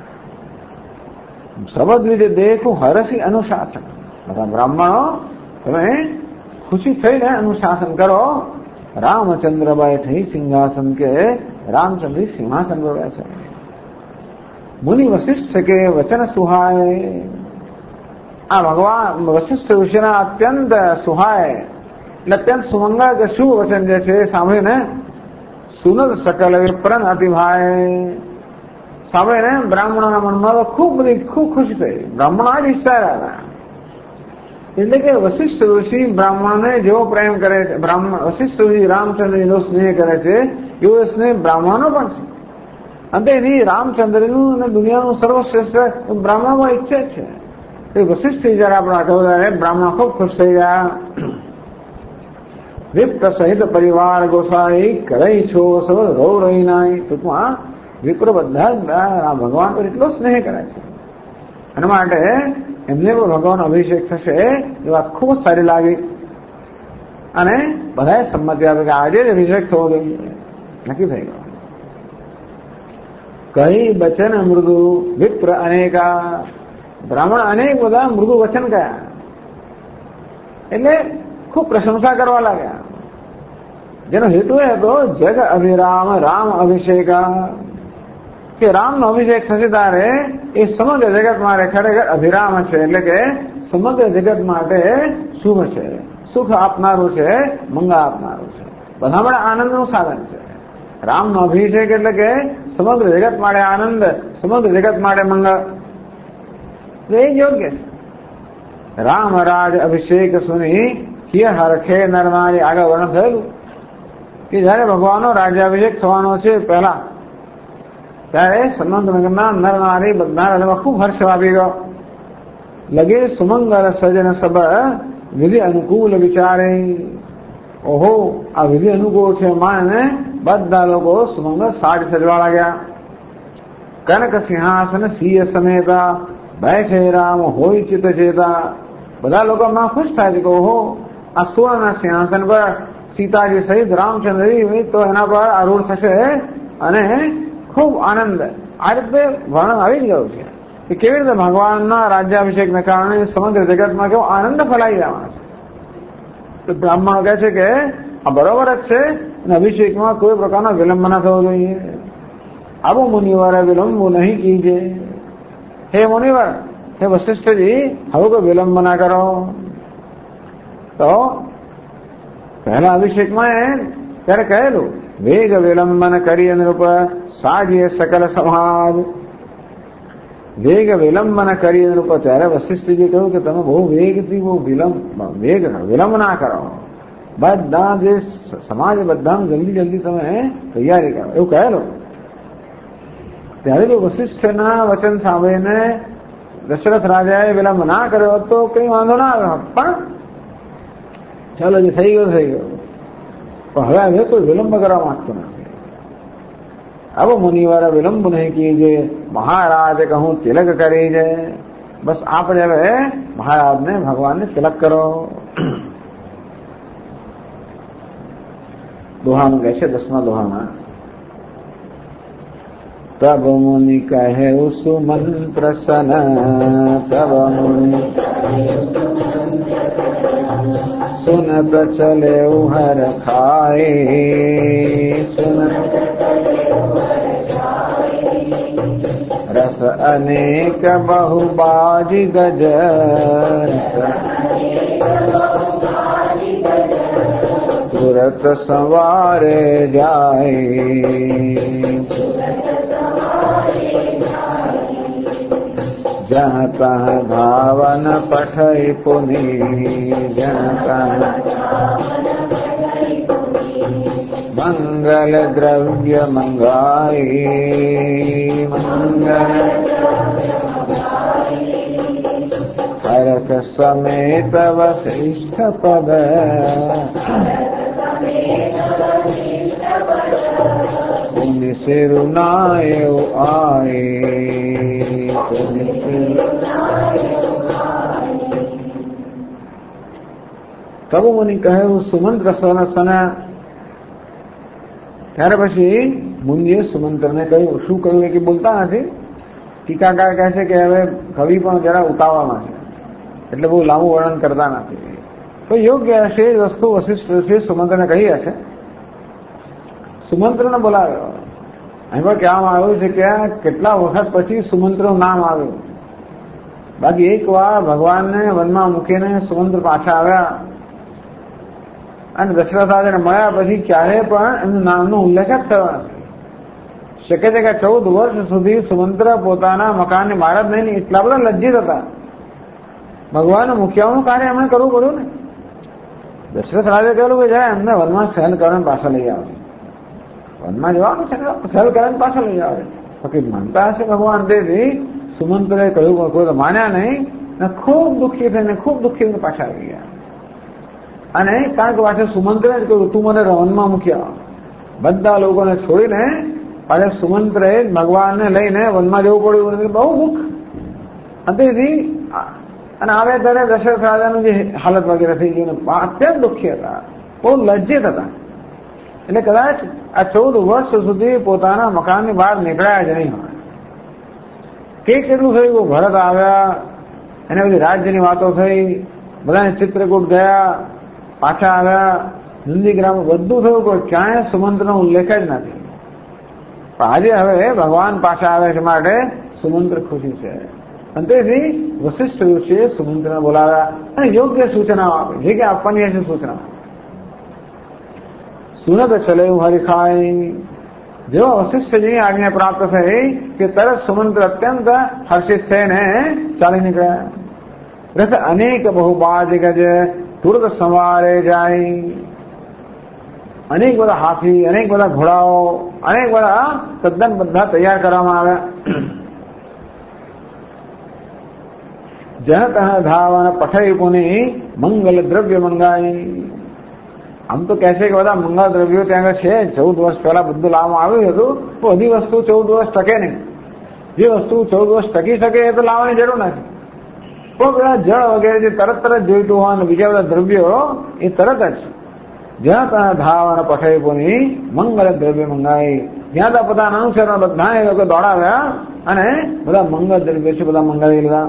સબદ રીતે દેખું હરસી અનુશાસન. બધા બ્રાહ્મણો તમે ખુશી થઈને અનુશાસન કરો. રામચંદ્ર બેઠી સિંહાસન કે રામચંદ્ર સિંહાસન પર બેસે. મુનિ વશિષ્ઠ કે વચન સુહાય. આ ભગવાન વશિષ્ઠ ઋષિના અત્યંત સુહાય એટલે અત્યંત સુમંગળ કે શુભ વચન જે છે સાંભળીને સુનદ સકલ વિપ્રન અતિભાય, સાંભળીને બ્રાહ્મણોના મનમાં તો ખૂબ ખુશ થઈ. બ્રાહ્મણો જ ઈચ્છા હતા. એટલે કે વશિષ્ઠ ઋષિ બ્રાહ્મણને જેવો પ્રેમ કરે છે, વશિષ્ઠ ઋષિ રામચંદ્રનો સ્નેહ કરે છે એવો સ્નેહ બ્રાહ્મણો પણ છે. અને એની રામચંદ્રનું અને દુનિયાનું સર્વશ્રેષ્ઠ બ્રાહ્મણોમાં ઈચ્છે છે. એ વશિષ્ઠ જયારે આપણા કહ્યું ત્યારે બ્રાહ્મણ ખૂબ ખુશ થઈ ગયા. વિપ્ર સહિત પરિવાર ગોસાઈ કરઈ છો સબ રૌ રહી નાય. ટૂંકમાં વિપ્ર બધા જ ભગવાન પર એટલો સ્નેહ કરે છે. એના માટે એમને પણ ભગવાન અભિષેક થશે એ વાત ખૂબ જ સારી લાગી અને બધાએ સંમતિ આપી કે આજે જ અભિષેક થવો જોઈએ. નક્કી થઈ ગયો. કઈ બચન મૃદુ વિપ્ર અનેકા. બ્રાહ્મણ અનેક બધા મૃદુ વચન કયા એટલે ખૂબ પ્રશંસા કરવા લાગ્યા. જેનો હેતુ એ હતો જગ અભિરામ રામ અભિષેકા, કે રામનો અભિષેક થશે ત્યારે એ સમગ્ર જગત માટે ખરેખર અભિરામ છે, એટલે કે સમગ્ર જગત માટે શુભ છે, સુખ આપનારું છે, મંગળ આપનારું છે, બધા માટે આનંદનું સાધન છે. રામનો અભિષેક એટલે કે સમગ્ર જગત માટે આનંદ, સમગ્ર જગત માટે મંગળ, એ યોગ્ય છે. રામ રાજ અભિષેક સુની કિય હરખે નરનારી. આગળ વર્ણન થયેલું કે જયારે ભગવાનનો રાજ્યાભિષેક થવાનો છે પહેલા, ત્યારે સમગ્ર નગરના નર નારી બધા હૃદયમાં ખૂબ હર્ષ વાપી ગયો. લગે સુમંગલ સજન સબ વિધિ અનુકૂળ વિચારે. ઓહો, આ વિધિ અનુકૂળ છે માને બધા લોકો સુમંગલ સાજ સજવા લાગ્યા. કનક સિંહાસન સિંહ સમેતા બેઠે રામ હોય ચિત્ત ચેતા. બધા લોકો માં ખુશ થાય છે કે ઓહો, આ સુવર્ણના સિંહાસન પર સીતાજી સહિત રામચંદ્રજી તો એના પર આરૂઢ થશે અને ખૂબ આનંદ. આ રીતે વર્ણન આવી જ ગયું છે કે કેવી રીતે ભગવાનના રાજ્યાભિષેકને કારણે સમગ્ર જગતમાં કેવો આનંદ ફેલાઈ જવાનો છે. તો બ્રાહ્મણો કહે છે કે આ બરોબર જ છે અને અભિષેકમાં કોઈ પ્રકારનો વિલંબ ના થવો જોઈએ. આવો મુનિવર વિલંબ નહીં કીજે. હે મુનિવર, હે વશિષ્ઠજી, હવે કોઈ વિલંબ ના કરો. તો પહેલા અભિષેકમાં ત્યારે કહેલું વેગ વિલંબન કરી અનુરૂપ સાજીએ સકલ સમાજ. વેગ વિલંબન કરી અનુરૂપ ત્યારે વશિષ્ઠજી કહ્યું કે તમે બહુ વેગથી બહુ વિલંબ ના કરો. બધા જે સમાજ બધાનું જલ્દી તમે તૈયારી કરો એવું કહેલું. ત્યારે જો વશિષ્ઠના વચન સાંભળીને દશરથ રાજાએ વિલંબ ના કર્યો તો કઈ વાંધો ના આવ્યો, પણ ચાલો જે થઈ ગયો થઈ ગયો. પણ હવે કોઈ વિલંબ કરવા માંગતો નથી. હવે મુનિવાળા વિલંબ નહીં કીજે, મહારાજ કહું તિલક કરી છે. બસ આપણે હવે મહારાજને ભગવાનને તિલક કરો. દોહાનું કહે છે 10મા દોહામાં, તબ મુનિ કહે સુમંત્ર સન, તબ મુનિ सुनत चले हर खाए, सुनत रस अनेक बहुबाजी गज, तुरत संवारे जाए। जहाँ तहाँ धावन पठई पुनि, जहाँ तहाँ मंगल द्रव्य मंगाई, मंगल हरक समेत वशिष्ठ पद, पुण्य सिरुनाय आए। તબુ મુનિ કહ્યું સુમંત્ર સના. ત્યાર પછી મુનિએ સુમંત્રને કહ્યું. શું કહ્યું એ કે બોલતા નથી. ટીકાકાર કહે છે કે હવે કવિ પણ જરા ઉતાવળમાં છે એટલે બહુ લાંબુ વર્ણન કરતા નથી. તો યોગ્ય હશે એ વસ્તુ વશિષ્ઠ ઋષિએ સુમંત્રને કહી હશે. સુમંત્રને બોલાવ્યો. એમાં કહેવામાં આવ્યું છે કે કેટલા વખત પછી સુમંત્રનું નામ આવ્યું. બાકી એક વાર ભગવાનને વનમાં મૂકીને સુમંત્ર પાછા આવ્યા અને દશરથ રાજાને મળ્યા પછી ક્યારેય પણ એમનું નામનો ઉલ્લેખ જ થયો નથી. શક્ય છે કે 14 વર્ષ સુધી સુમંત્ર પોતાના મકાનની બહાર જ નહીં, એટલા બધા લજ્જિત હતા. ભગવાનને મૂક્યાનું કાર્ય એમણે કરવું પડ્યું ને. દશરથ રાજા કહેલું કે જરા એમને વનમાં સહેલ કરીને પાછા લઈ આવે. વનમાં જવાનું છે સહેલ કરીને પાછા લઈ આવે. ફકીર માનતા હશે ભગવાન. તેથી સુમંત્રએ કહ્યું કોઈ તો માન્યા નહીં ને ખૂબ દુઃખી થઈને પાછા આવી ગયા. અને કારણ કે પાછળ સુમંત્રે જ કહ્યું તું મને વનમાં મૂક્યા. બધા લોકોને છોડીને પાછળ સુમંત્રએ ભગવાનને લઈને વનમાં જવું પડ્યું. બહુ દુઃખ. અંતેથી અને આવે ત્યારે દશરથ રાજાનું જે હાલત વગેરે થઈ ગઈ અત્યંત દુઃખી હતા, બહુ લજ્જિત હતા. એટલે કદાચ આ 14 વર્ષ સુધી પોતાના મકાનની બહાર નીકળ્યા જ નહીં હોય. કેટલું થયું. ભરત આવ્યા, એને બધી રાજ્યની વાતો થઈ, બધાને ચિત્રકૂટ ગયા, પાછા આવ્યા, નંદીગ્રામ બધું થયું, પણ ક્યાંય સુમંત્રનો ઉલ્લેખ જ નથી. પણ આજે હવે ભગવાન પાછા આવે છે માટે સુમંત્ર ખુશી છે. અને તેથી વશિષ્ઠ ઋષિએ સુમંત્રને બોલાવ્યા અને યોગ્ય સૂચનાઓ આપી, જે કે આપવાની હશે સૂચના. સુનત ચલે હરિખાઈ. જેવા વશિષ્ઠજીની આજ્ઞા પ્રાપ્ત થઈ કે તરત સુમંત્ર અત્યંત હર્ષિત થઈને ચાલી નીકળ્યા. રથ અનેક બહુબાજ ગજ, તુરત સંવારે જાય. અનેક બધા હાથી, અનેક બધા ઘોડાઓ, અનેક બધા તદ્દન બધા તૈયાર કરવામાં આવ્યા. જન તહ ધાવન પઠઈ પુની, મંગલ દ્રવ્ય મંગાઈ. આમ તો કહે છે કે બધા મંગળ દ્રવ્યો ત્યાં આગળ છે. 14 વર્ષ પહેલા બધું લાવવામાં આવ્યું હતું. તો બધી વસ્તુ 14 વર્ષ ટકે નહીં. જે વસ્તુ 14 વર્ષ ટકી શકે એ તો લાવવાની જરૂર નથી. પણ પેલા જળ વગેરે જે તરત જોઈતું હોય અને બીજા બધા દ્રવ્યો એ તરત જ જ્યાં ત્યાં ધાવન પઠઈ પુની, મંગળ દ્રવ્ય મંગાઈ. જ્યાં ત્યાં પોતાના અનુસરણ બધા એ લોકો દોડાવ્યા અને બધા મંગળ દ્રવ્ય છે બધા મંગાવી લીધા.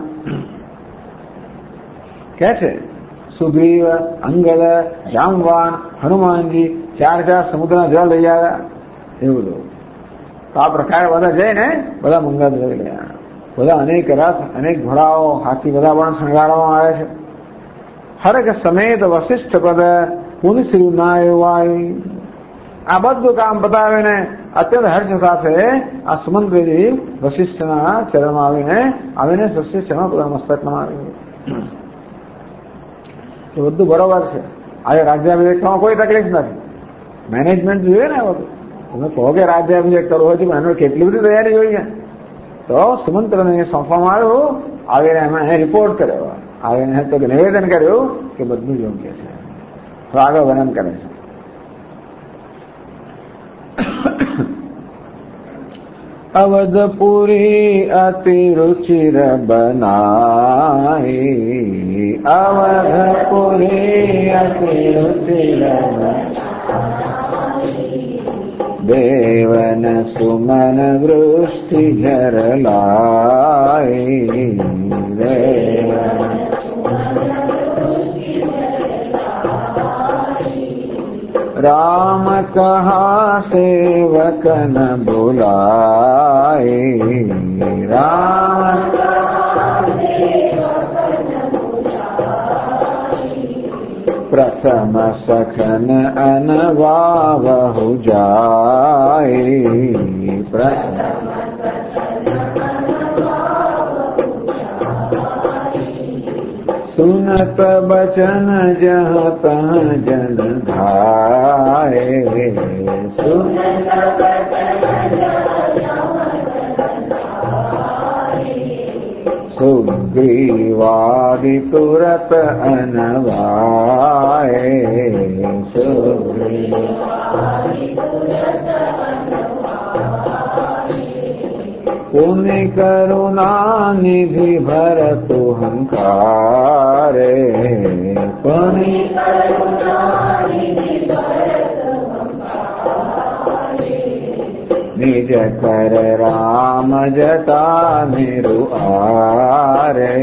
કે છે સુગ્રીવ, અંગદ, જામવાન, હનુમાનજી 4 સમુદ્રના જળ લઈ આવ્યા. એવું બધું તો આ પ્રકારે બધા જઈને બધા મંગળ દ્રવ્ય લઈ આવ્યા. બધા અનેક રથ, અનેક ઘોડાઓ, હાથી બધા પણ શણગારવામાં આવે છે. હરક સમેત વશિષ્ઠ પદ, પુનિશ્રી ના એવાય. આ બધું કામ બતાવીને અત્યંત હર્ષ સાથે આ સુમંત્રજી વશિષ્ઠના ચરણમાં આવીને વશિષ્ઠના પોતાના મસ્તક નમાવી. એ બધું બરોબર છે. આજે રાજ્યાભિષેકમાં કોઈ તકલીફ નથી. મેનેજમેન્ટ જોઈએ ને બધું. તમે કહો કે રાજ્યાભિષેક કરવો હોય પણ એનો કેટલી બધી તૈયારી જોઈએ. તો સુમંત્રને સોંપવામાં આવ્યું. આવીને એમણે રિપોર્ટ કર્યો. આવીને તો નિવેદન કર્યું કે બધું યોગ્ય છે. તો આગળ વર્ણન કરે છે. અવધપુરી અતિ રુચિર બનાઈ, અવધપુરી અતિ રુચિર દેવન સુમન વૃષ્ટિ ઝર લાઈ, દેવન राम कहा सेवक न बुलाए, राम प्रथम सखन अनवावहु जाए, सुनत बचन जहाँ तहाँ जन धाये, सुग्रीवादि तुरत अनवाए, पुण्य करुणा निधि भरतु हंकारे, पुण्य निज कर राम जटा निरुआरे,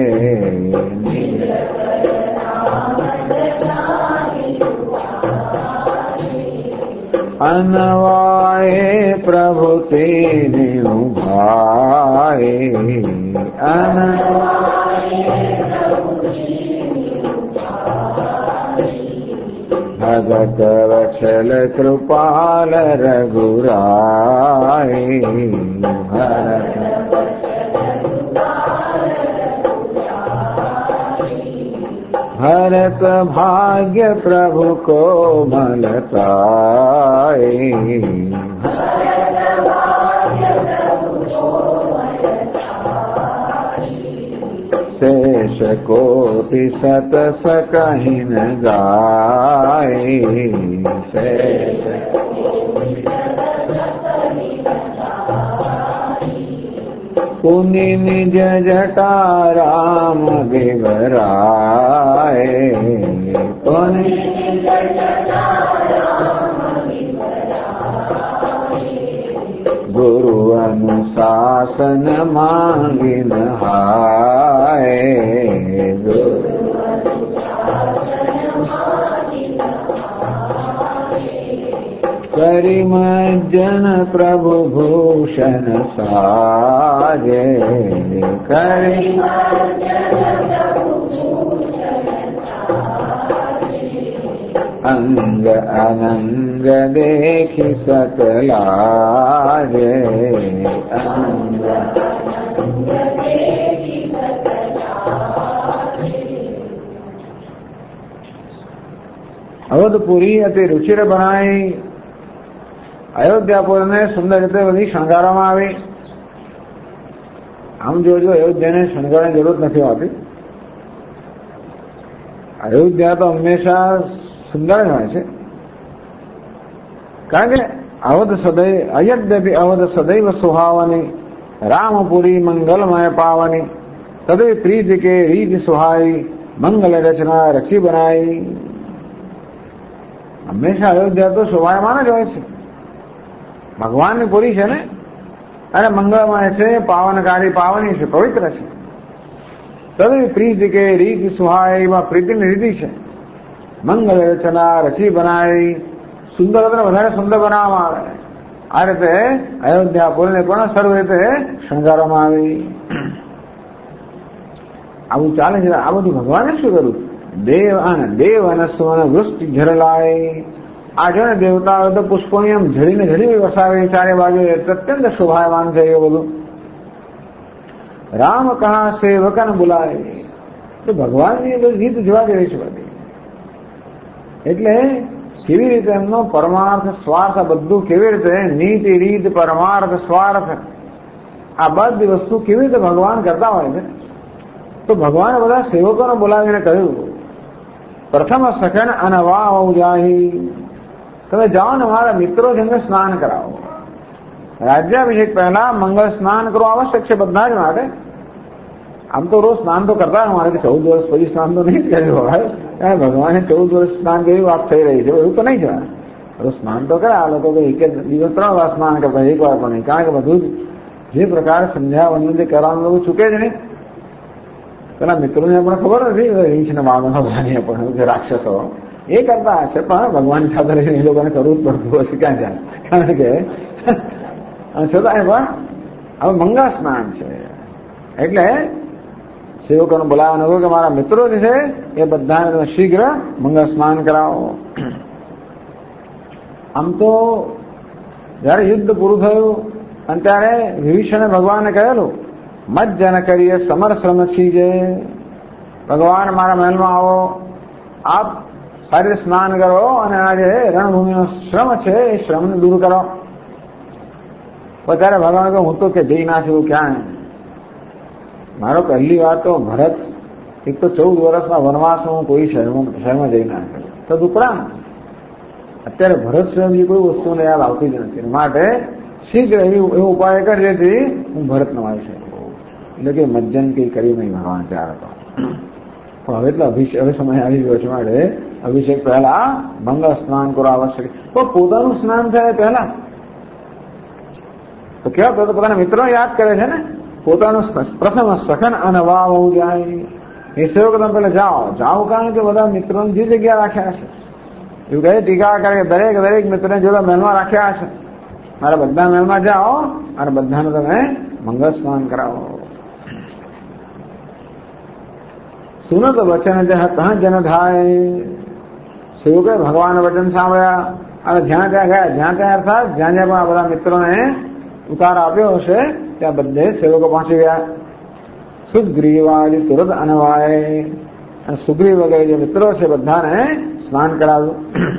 अनवाए प्रभु तेनु भाए, भगत वत्सल कृपाल रघुराए, भरत भाग्य प्रभु को मलताए, शेष कोटि सत सकहि न गाए, शेष पुनि निज जटा राम विवराए, पुनि गुरु अनुशासन मांगि नहाए, करिमज्जन प्रभु भूषण साजे, अंग अनंग देखि सकलाजे, અવધપુરી અતિ રુચિર બનાવી અયોધ્યાપુરને સુંદર રીતે બધી શણગારવામાં આવી. આમ જોજો અયોધ્યાને શણગારવાની જરૂર નથી હોતી. અયોધ્યા તો હંમેશા સુંદર જ હોય છે, કારણ કે અવધ સદૈવ અયોધ્યા અવધ સદૈવ સુહાવની, રામપુરી મંગલમય પાવની, તદે પ્રીત કે રીત સુહાઈ, મંગલ રચના રચી બનાઈ. હંમેશા અયોધ્યા તો શોભાયમાન જ હોય છે. ભગવાનની પુરી છે ને, અને મંગળમય છે, પાવનકારી પાવની છે, પવિત્ર છે. તદે પ્રીત કે રીત સુહાય, એમાં પ્રીતિની રીતિ છે. મંગલ રચના રચી બનાવી, સુંદર વધારે સુંદર બનાવવામાં આવે. આ રીતે અયોધ્યાપુરને પણ સર્વ રીતે શણગારવામાં આવી. આવું ચાલે છે. આ બધું ભગવાને શું કર્યું? દેવ અને સ્વન વૃષ્ટિ ઝરલાય. આ જો ને દેવતાઓ તો પુષ્પોની આમ ઝડીને ઝડી વસાવે ચારે બાજુ, અત્યંત શોભાયમાન છે એ બધું. રામ કહા સેવકન બોલાય. તો ભગવાનની રીત જોવા જેવી છે બધી. એટલે કેવી રીતે એમનો પરમાર્થ સ્વાર્થ બધું કેવી રીતે નીતિ રીત પરમાર્થ સ્વાર્થ આ બધી વસ્તુ કેવી રીતે ભગવાન કરતા હોય છે. તો ભગવાને બધા સેવકોને બોલાવીને કહ્યું, પ્રથમ સખન અનવા જાહી, તમે જાઓ ને મારા મિત્રો છે એમને સ્નાન કરાવો. રાજ્યાભિષેક પહેલા મંગળ સ્નાન કરો આવશ્યક છે બધા જ માટે. આમ તો રોજ સ્નાન તો કરતા હોય મારે, કે 14 વર્ષ પછી સ્નાન તો નહીં જ કર્યું હોય. ભગવાને 14 વર્ષ સ્નાન કર્યું વાત થઈ રહી છે, એવું તો નહીં છે. રોજ સ્નાન તો કરે. આ લોકો તો એક દિવસ 3 વાર સ્નાન કરતા, એક વાર પણ નહીં. કારણ કે બધું જે પ્રકારે સંધ્યા વંદન જે કરવાનું બધું ચૂકે જ નહીં. પેલા મિત્રોને પણ ખબર નથી રીંછ ને વાગનો બધાની પણ રાક્ષસો એ કરતા હશે, પણ ભગવાન સાથે રહીને એ લોકોને કરવું જ પડતું હશે, ક્યાં જાય? કારણ કે છતાંય પણ હવે મંગળ સ્નાન છે એટલે સેવકોને બોલાવવાનું હતું કે મારા મિત્રો જે છે એ બધાને તમે શીઘ્ર મંગળ સ્નાન કરાવો. આમ તો જયારે યુદ્ધ પૂરું થયું અને ત્યારે વિભીષણે ભગવાનને કહેલું, મત જન કરીએ સમર શ્રમ છીજે, ભગવાન મારા મહેલમાં આવો, આપ સારી સ્નાન કરો અને આ જે રણભૂમિનો શ્રમ છે એ શ્રમને દૂર કરો. ત્યારે ભગવાન કહે, હું તો કે જઈ ના શકું, ક્યાં મારો પહેલી વાત તો ભરત એક તો 14 વર્ષના વનવાસમાં હું કોઈ શહેરમાં જઈ ના શકું. તદુપરાંત અત્યારે ભરત સ્વયં કોઈ વસ્તુને યાદ આવતી જ નથી, માટે શીઘ્ર એવો ઉપાય કર જેથી હું ભરતનો આવી શકું. એટલે કે મજ્જન કઈ કરી નહીં ભગવાન ચાર હતો. પણ હવે તો હવે સમય આવી ગયો છે, માટે અભિષેક પહેલા મંગળ સ્નાન કરો આવશ્યક. પણ પોતાનું સ્નાન થાય પહેલા તો કેવા તો પોતાના મિત્રો યાદ કરે છે ને, પોતાનું પ્રથમ સખન અને વાવ હોવું જાય. એ સેવક તમે પેલા જાઓ કારણ કે બધા મિત્રોને જે જગ્યા રાખ્યા હશે એવું કહે ટીકા કરે કે દરેક મિત્રને જોડે મહેલમાં રાખ્યા હશે, મારા બધા મહેલમાં જાઓ અને બધાને તમે મંગળ સ્નાન કરાવો. સુનત વચન જન થાય, સેવકે ભગવાનના વચન સાંભળ્યા અને જ્યાં ત્યાં ગયા, જ્યાં ત્યાં અર્થાત જ્યાં જ્યાં પણ આ બધા મિત્રોને ઉતાર આપ્યો હશે ત્યાં બધે સેવકો પહોંચી ગયા. સુગ્રીવાદી તુરત અનવાય, અને સુગ્રીવ વગેરે જે મિત્રો છે બધાને સ્નાન કરાવ્યું.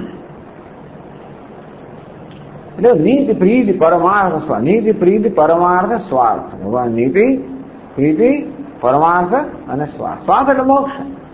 એટલે નીતિ પ્રીતિ પરમાર્થ નીતિ પ્રીતિ પરમાર્થ સ્વાર્થ. ભગવાન નીતિ પ્રીતિ પરમાર્થ અને સ્વાર્થ. સ્વાર્થ એટલે મોક્ષ,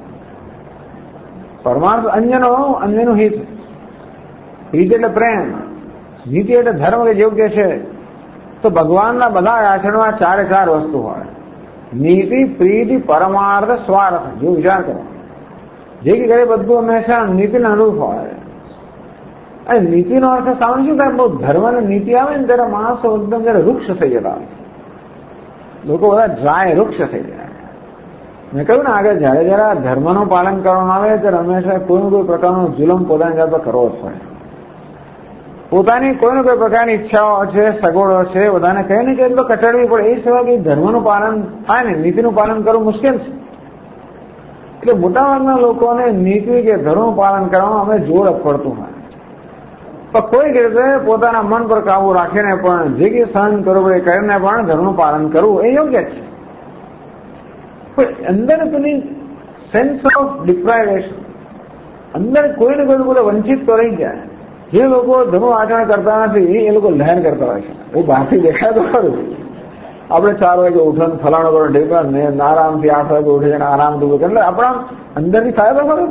પરમાર્થ અન્યનું હિત, પ્રીતિ એટલે પ્રેમ, નીતિ એટલે ધર્મ કે યોગ્ય છે. તો ભગવાનના બધા આચરણમાં 4 વસ્તુ હોય: નીતિ પ્રીતિ પરમાર્થ સ્વાર્થ. જો વિચાર કરો, જે કે કરે બધું હંમેશા નીતિના અનુરૂપ હોય. અને નીતિનો અર્થ સામે શું થાય? બહુ ધર્મ અને નીતિ આવે ને ત્યારે માણસો એકદમ જયારે વૃક્ષ થઈ જતા હોય છે, લોકો બધા ડ્રાય વૃક્ષ થઈ જાય. મેં કહ્યું ને આગળ, જયારે ધર્મનું પાલન કરવાનું આવે ત્યારે હંમેશા કોઈ પ્રકારનો જુલમ પોતાની જાત પર કરવો જ પડે. પોતાની કોઈ પ્રકારની ઈચ્છાઓ છે, સગવડો છે, બધાને કઈ ને કઈ તો કચડવી પડે. એ સિવાય કે ધર્મનું પાલન થાય ને નીતિનું પાલન કરવું મુશ્કેલ છે. એટલે મોટાભાગના લોકોને નીતિ કે ધર્મનું પાલન કરવામાં અમે જોર પડતું હોય, પણ કોઈક રીતે પોતાના મન પર કાબુ રાખીને પણ જે કે સહન કરવું એ કરીને પણ ધર્મનું પાલન કરવું એ યોગ્ય છે. પણ અંદર પેલી સેન્સ ઓફ ડિપ્રાઇવેશન, અંદર કોઈને કોઈ લોકો વંચિત તો રહી જાય. જે લોકો ધર્મ આચરણ કરતા નથી એ લોકો લહેર કરતા હોય છે. એ બહારથી દેખાય તો ખરું, આપણે 4 વાગે ઉઠો ને ફલાણો કરો ઢેકા ને આરામથી 8 વાગે ઉઠે છે આરામથી એટલે આપણા અંદરથી થાય તો ખરું.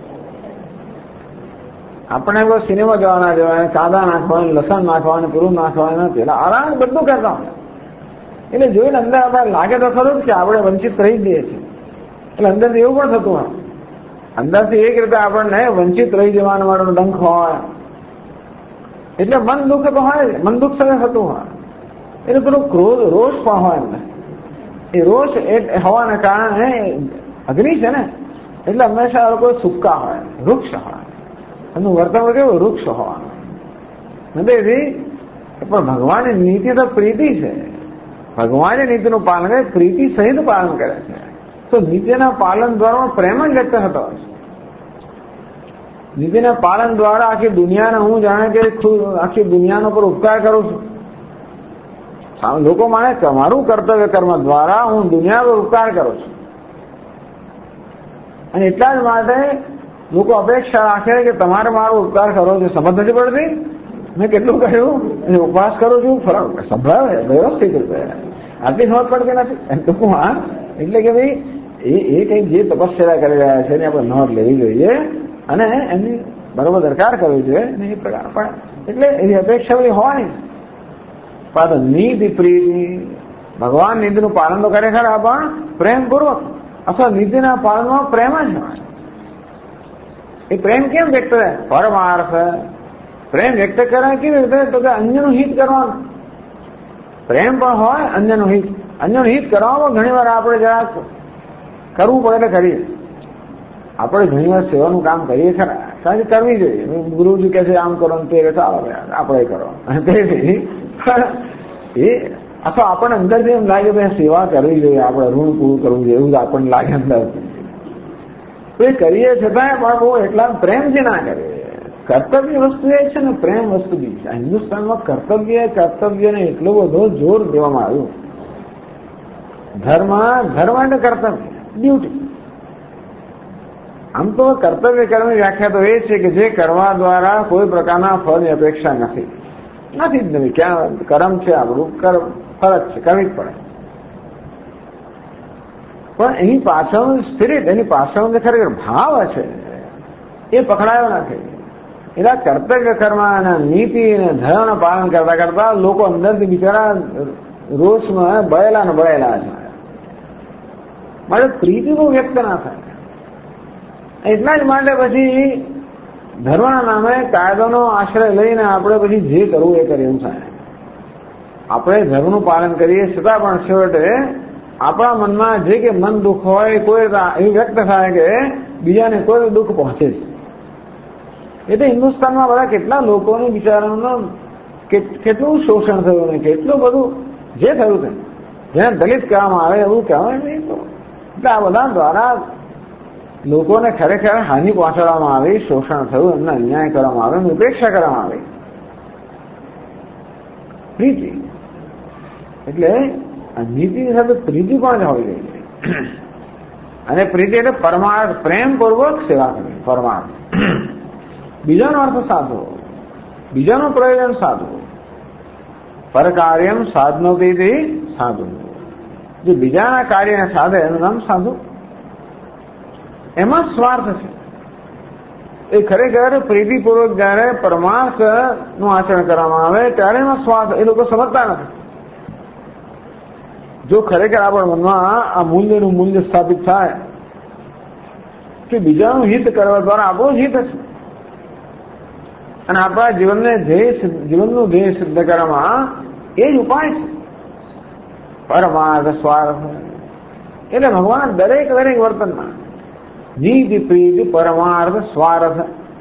આપણે કોઈ સિનેમા જવાના જવાય, કાદા નાખવાનું, લસણ નાખવાનું, પેલું નાખવાનું નથી, એટલે આરામ બધું કરતા હોય. એટલે જોઈને અંદર આપણે લાગે તો ખરું કે આપણે વંચિત રહી જઈએ છીએ. એટલે અંદરથી એવું પણ થતું હોય, અંદરથી એક રીતે આપણને વંચિત રહી જવાનો માટેનો ડંખ હોય. એટલે મન દુઃખ તો હોય, મન દુઃખ સાથે થતું હોય. એટલે પેલું ક્રોધ, રોષ પણ હોય એમને. એ રોષ હોવાને કારણે અગ્નિ છે ને, એટલે હંમેશા લોકો સૂકા હોય, વૃક્ષ હોય. એનું વર્તન કેવું? વૃક્ષ હોવાનું. તેથી પણ ભગવાનની નીતિ તો પ્રીતિ છે. ભગવાનની નીતિનું પાલન કરે, પ્રીતિ સહિત પાલન કરે છે. તો નીતિના પાલન દ્વારા પ્રેમ જ વ્યક્ત થતો હોય છે. નીતિના પાલન દ્વારા આખી દુનિયાને હું જાણે કે આખી દુનિયાનો પર ઉપકાર કરું છું. લોકો માને મારું કર્તવ્ય કર્મ દ્વારા હું દુનિયા પર ઉપકાર કરું છું. અને એટલા જ માટે લોકો અપેક્ષા રાખે કે તમારે મારો ઉપકાર કરવો છે. સમજ નથી પડતી? મેં કેટલું કહ્યું, ઉપવાસ કરું છું, સંભળાવે વ્યવસ્થિત રીતે. આટલી સમજ પડતી નથી. ટૂંકમાં એટલે કે ભાઈ એ કઈ જે તપસ્યા કરી રહ્યા છે એની આપણે નોંધ લેવી જોઈએ અને એની બરોબર દરકાર કરવી જોઈએ. અને એ પ્રકાર પણ એટલે એવી અપેક્ષા બધી હોવાની. પણ નીતિ પ્રીતિ, ભગવાન નીતિનું પાલન તો કરે ખરા, પણ પ્રેમપૂર્વક. અથવા નીતિના પાલનમાં પ્રેમ જ હોય. એ પ્રેમ કેમ વ્યક્ત કરે? પરમાર્થ. પ્રેમ વ્યક્ત કરે કેવી રીતે? તો કે અન્યનું હિત કરવાનું પ્રેમ પણ હોય. અન્યનું હિત કરવામાં ઘણી વાર આપણે જરાક કરવું પડે એટલે કરીએ. આપણે ઘણી વાર સેવાનું કામ કરીએ ખરા, કારણ કે કરવી જોઈએ. ગુરુજી કહે છે આમ કરો તે કે ચાલો આપણે કરો એ અથવા આપણને અંદરથી એમ લાગે કે સેવા કરવી જોઈએ, આપણે ઋણ પૂરું કરવું જોઈએ એવું જ આપણને લાગે અંદર. તો એ કરીએ છતાંય પણ બહુ એટલા પ્રેમથી ના કરીએ. કર્તવ્ય વસ્તુ એ છે ને પ્રેમ વસ્તુ બી છે. હિન્દુસ્તાનમાં કર્તવ્યને એટલો બધો જોર દેવામાં આવ્યું. ધર્મ એટલે કર્તવ્ય, ડ્યુટી. આમ તો કર્તવ્ય કર્મની વ્યાખ્યા તો એ છે કે જે કરવા દ્વારા કોઈ પ્રકારના ફળની અપેક્ષા નથી જ નહીં. ક્યાં કર્મ છે આપણું, ફરજ છે, કરવી જ પડે. પણ એની પાછળનું સ્પિરિટ, એની પાછળનો જે ખરેખર ભાવ છે એ પકડાયો નથી. એટલે કર્તવ્ય કર્મ અને નીતિ અને ધર્મનું પાલન કરતા કરતા લોકો અંદરથી બિચારા રોષમાં બળેલા છે. માટે પ્રીતિ બહુ વ્યક્ત ના થાય. એટલા જ માટે પછી ધર્મના નામે કાયદાનો આશ્રય લઈને આપણે પછી જે કરવું એ કરીએ એવું થાય. આપણે ધર્મનું પાલન કરીએ છતાં પણ છેવટે આપણા મનમાં જે કે મન દુઃખ હોય કોઈ એવું વ્યક્ત થાય કે બીજાને કોઈ દુઃખ પહોંચે છે. એટલે હિન્દુસ્તાનમાં બધા કેટલા લોકોનું બિચારાનું કેટલું શોષણ થયું ને કેટલું બધું જે થયું છે, જેને દલિત કહેવામાં આવે એવું કહેવાય નહીં. તો એટલે આ બધા દ્વારા લોકોને ખરેખર હાનિ પહોંચાડવામાં આવી, શોષણ થયું, એમને અન્યાય કરવામાં આવે, એમની ઉપેક્ષા કરવામાં આવી. પ્રીતિ એટલે નીતિની સાથે પ્રીતિ પણ જ હોવી જોઈએ. અને પ્રીતિ એટલે પરમાર્થ, પ્રેમપૂર્વક સેવા કરવી. પરમાર્થ બીજાનો અર્થ સાધવો, બીજાનું પ્રયોજન સાધવું. પરકાર્યમ સાધનોથી સાધુ, જે બીજાના કાર્યને સાધે એનું નામ સાધુ. એમાં સ્વાર્થ છે. એ ખરેખર પ્રીતિપૂર્વક જયારે પરમાર્થ નું આચરણ કરવામાં આવે ત્યારે એમાં સ્વાર્થ એ લોકો સમજતા નથી. જો ખરેખર આપણા મનમાં આ મૂલ્યનું મૂલ્ય સ્થાપિત થાય કે બીજાનું હિત કરવા દ્વારા આપણું હિત છે અને આપણા જીવનનું ધ્યેય સિદ્ધ કરવામાં એ જ ઉપાય છે. પરમાર્થ સ્વાર્થ એટલે ભગવાન દરેક વર્તનમાં નીતિ પ્રીતિ પરમાર્થ સ્વાર્થ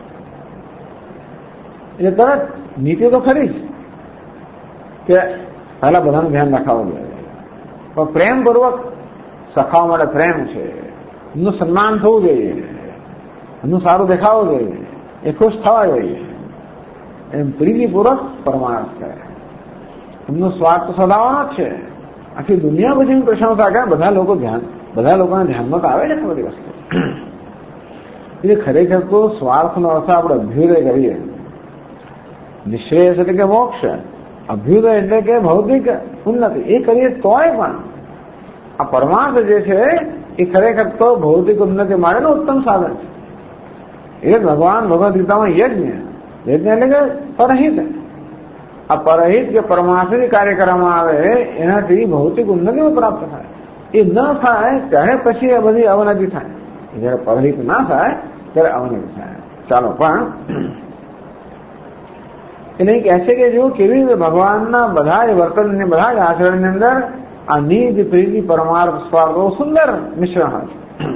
એટલે તરત નીતિ તો ખરી જ કે પહેલા બધાનું ધ્યાન રાખવું જોઈએ, પણ પ્રેમપૂર્વક સખાવા માટે પ્રેમ છે, એમનું સન્માન થવું જોઈએ, એમનું સારું દેખાવું જોઈએ, એ ખુશ થવા જોઈએ. એમ પ્રીતિપૂર્વક પરમાર્થ કરે. એમનો સ્વાર્થ તો સદાવાનો જ છે. આખી દુનિયા બધી પ્રશંસા કરે, બધા લોકોના ધ્યાનમાં તો આવે છે ને બધી વસ્તુ. એટલે ખરેખર તો સ્વાર્થનો અર્થ આપણે અભ્યુદય કરીએ. નિશ્રેયસ એટલે કે મોક્ષ, અભ્યુદય એટલે કે ભૌતિક ઉન્નતિ, એ કરીએ તોય પણ આ પરમાર્થ જે છે એ ખરેખર તો ભૌતિક ઉન્નતિ માટેનું ઉત્તમ સાધન છે. એટલે ભગવાન ભગવદ ગીતામાં યજ્ઞ એટલે કે પરહિત, આ પરહિત કે પરમાર્થથી કાર્ય કરવામાં આવે એનાથી ભૌતિક ઉન્નતિ પ્રાપ્ત થાય. એ ન થાય ત્યારે પછી આ બધી અવનતિ થાય. જયારે પરહિત ના થાય ત્યારે અવનતિ થાય. ચાલો, પણ એટલે કહે છે કે જો કેવી રીતે ભગવાનના બધા જ વર્તન, બધા જ આચરણની અંદર આ નીતિ પ્રીતિ પરમાર્થ સ્વાર્થ સુંદર મિશ્રણ હોય છે.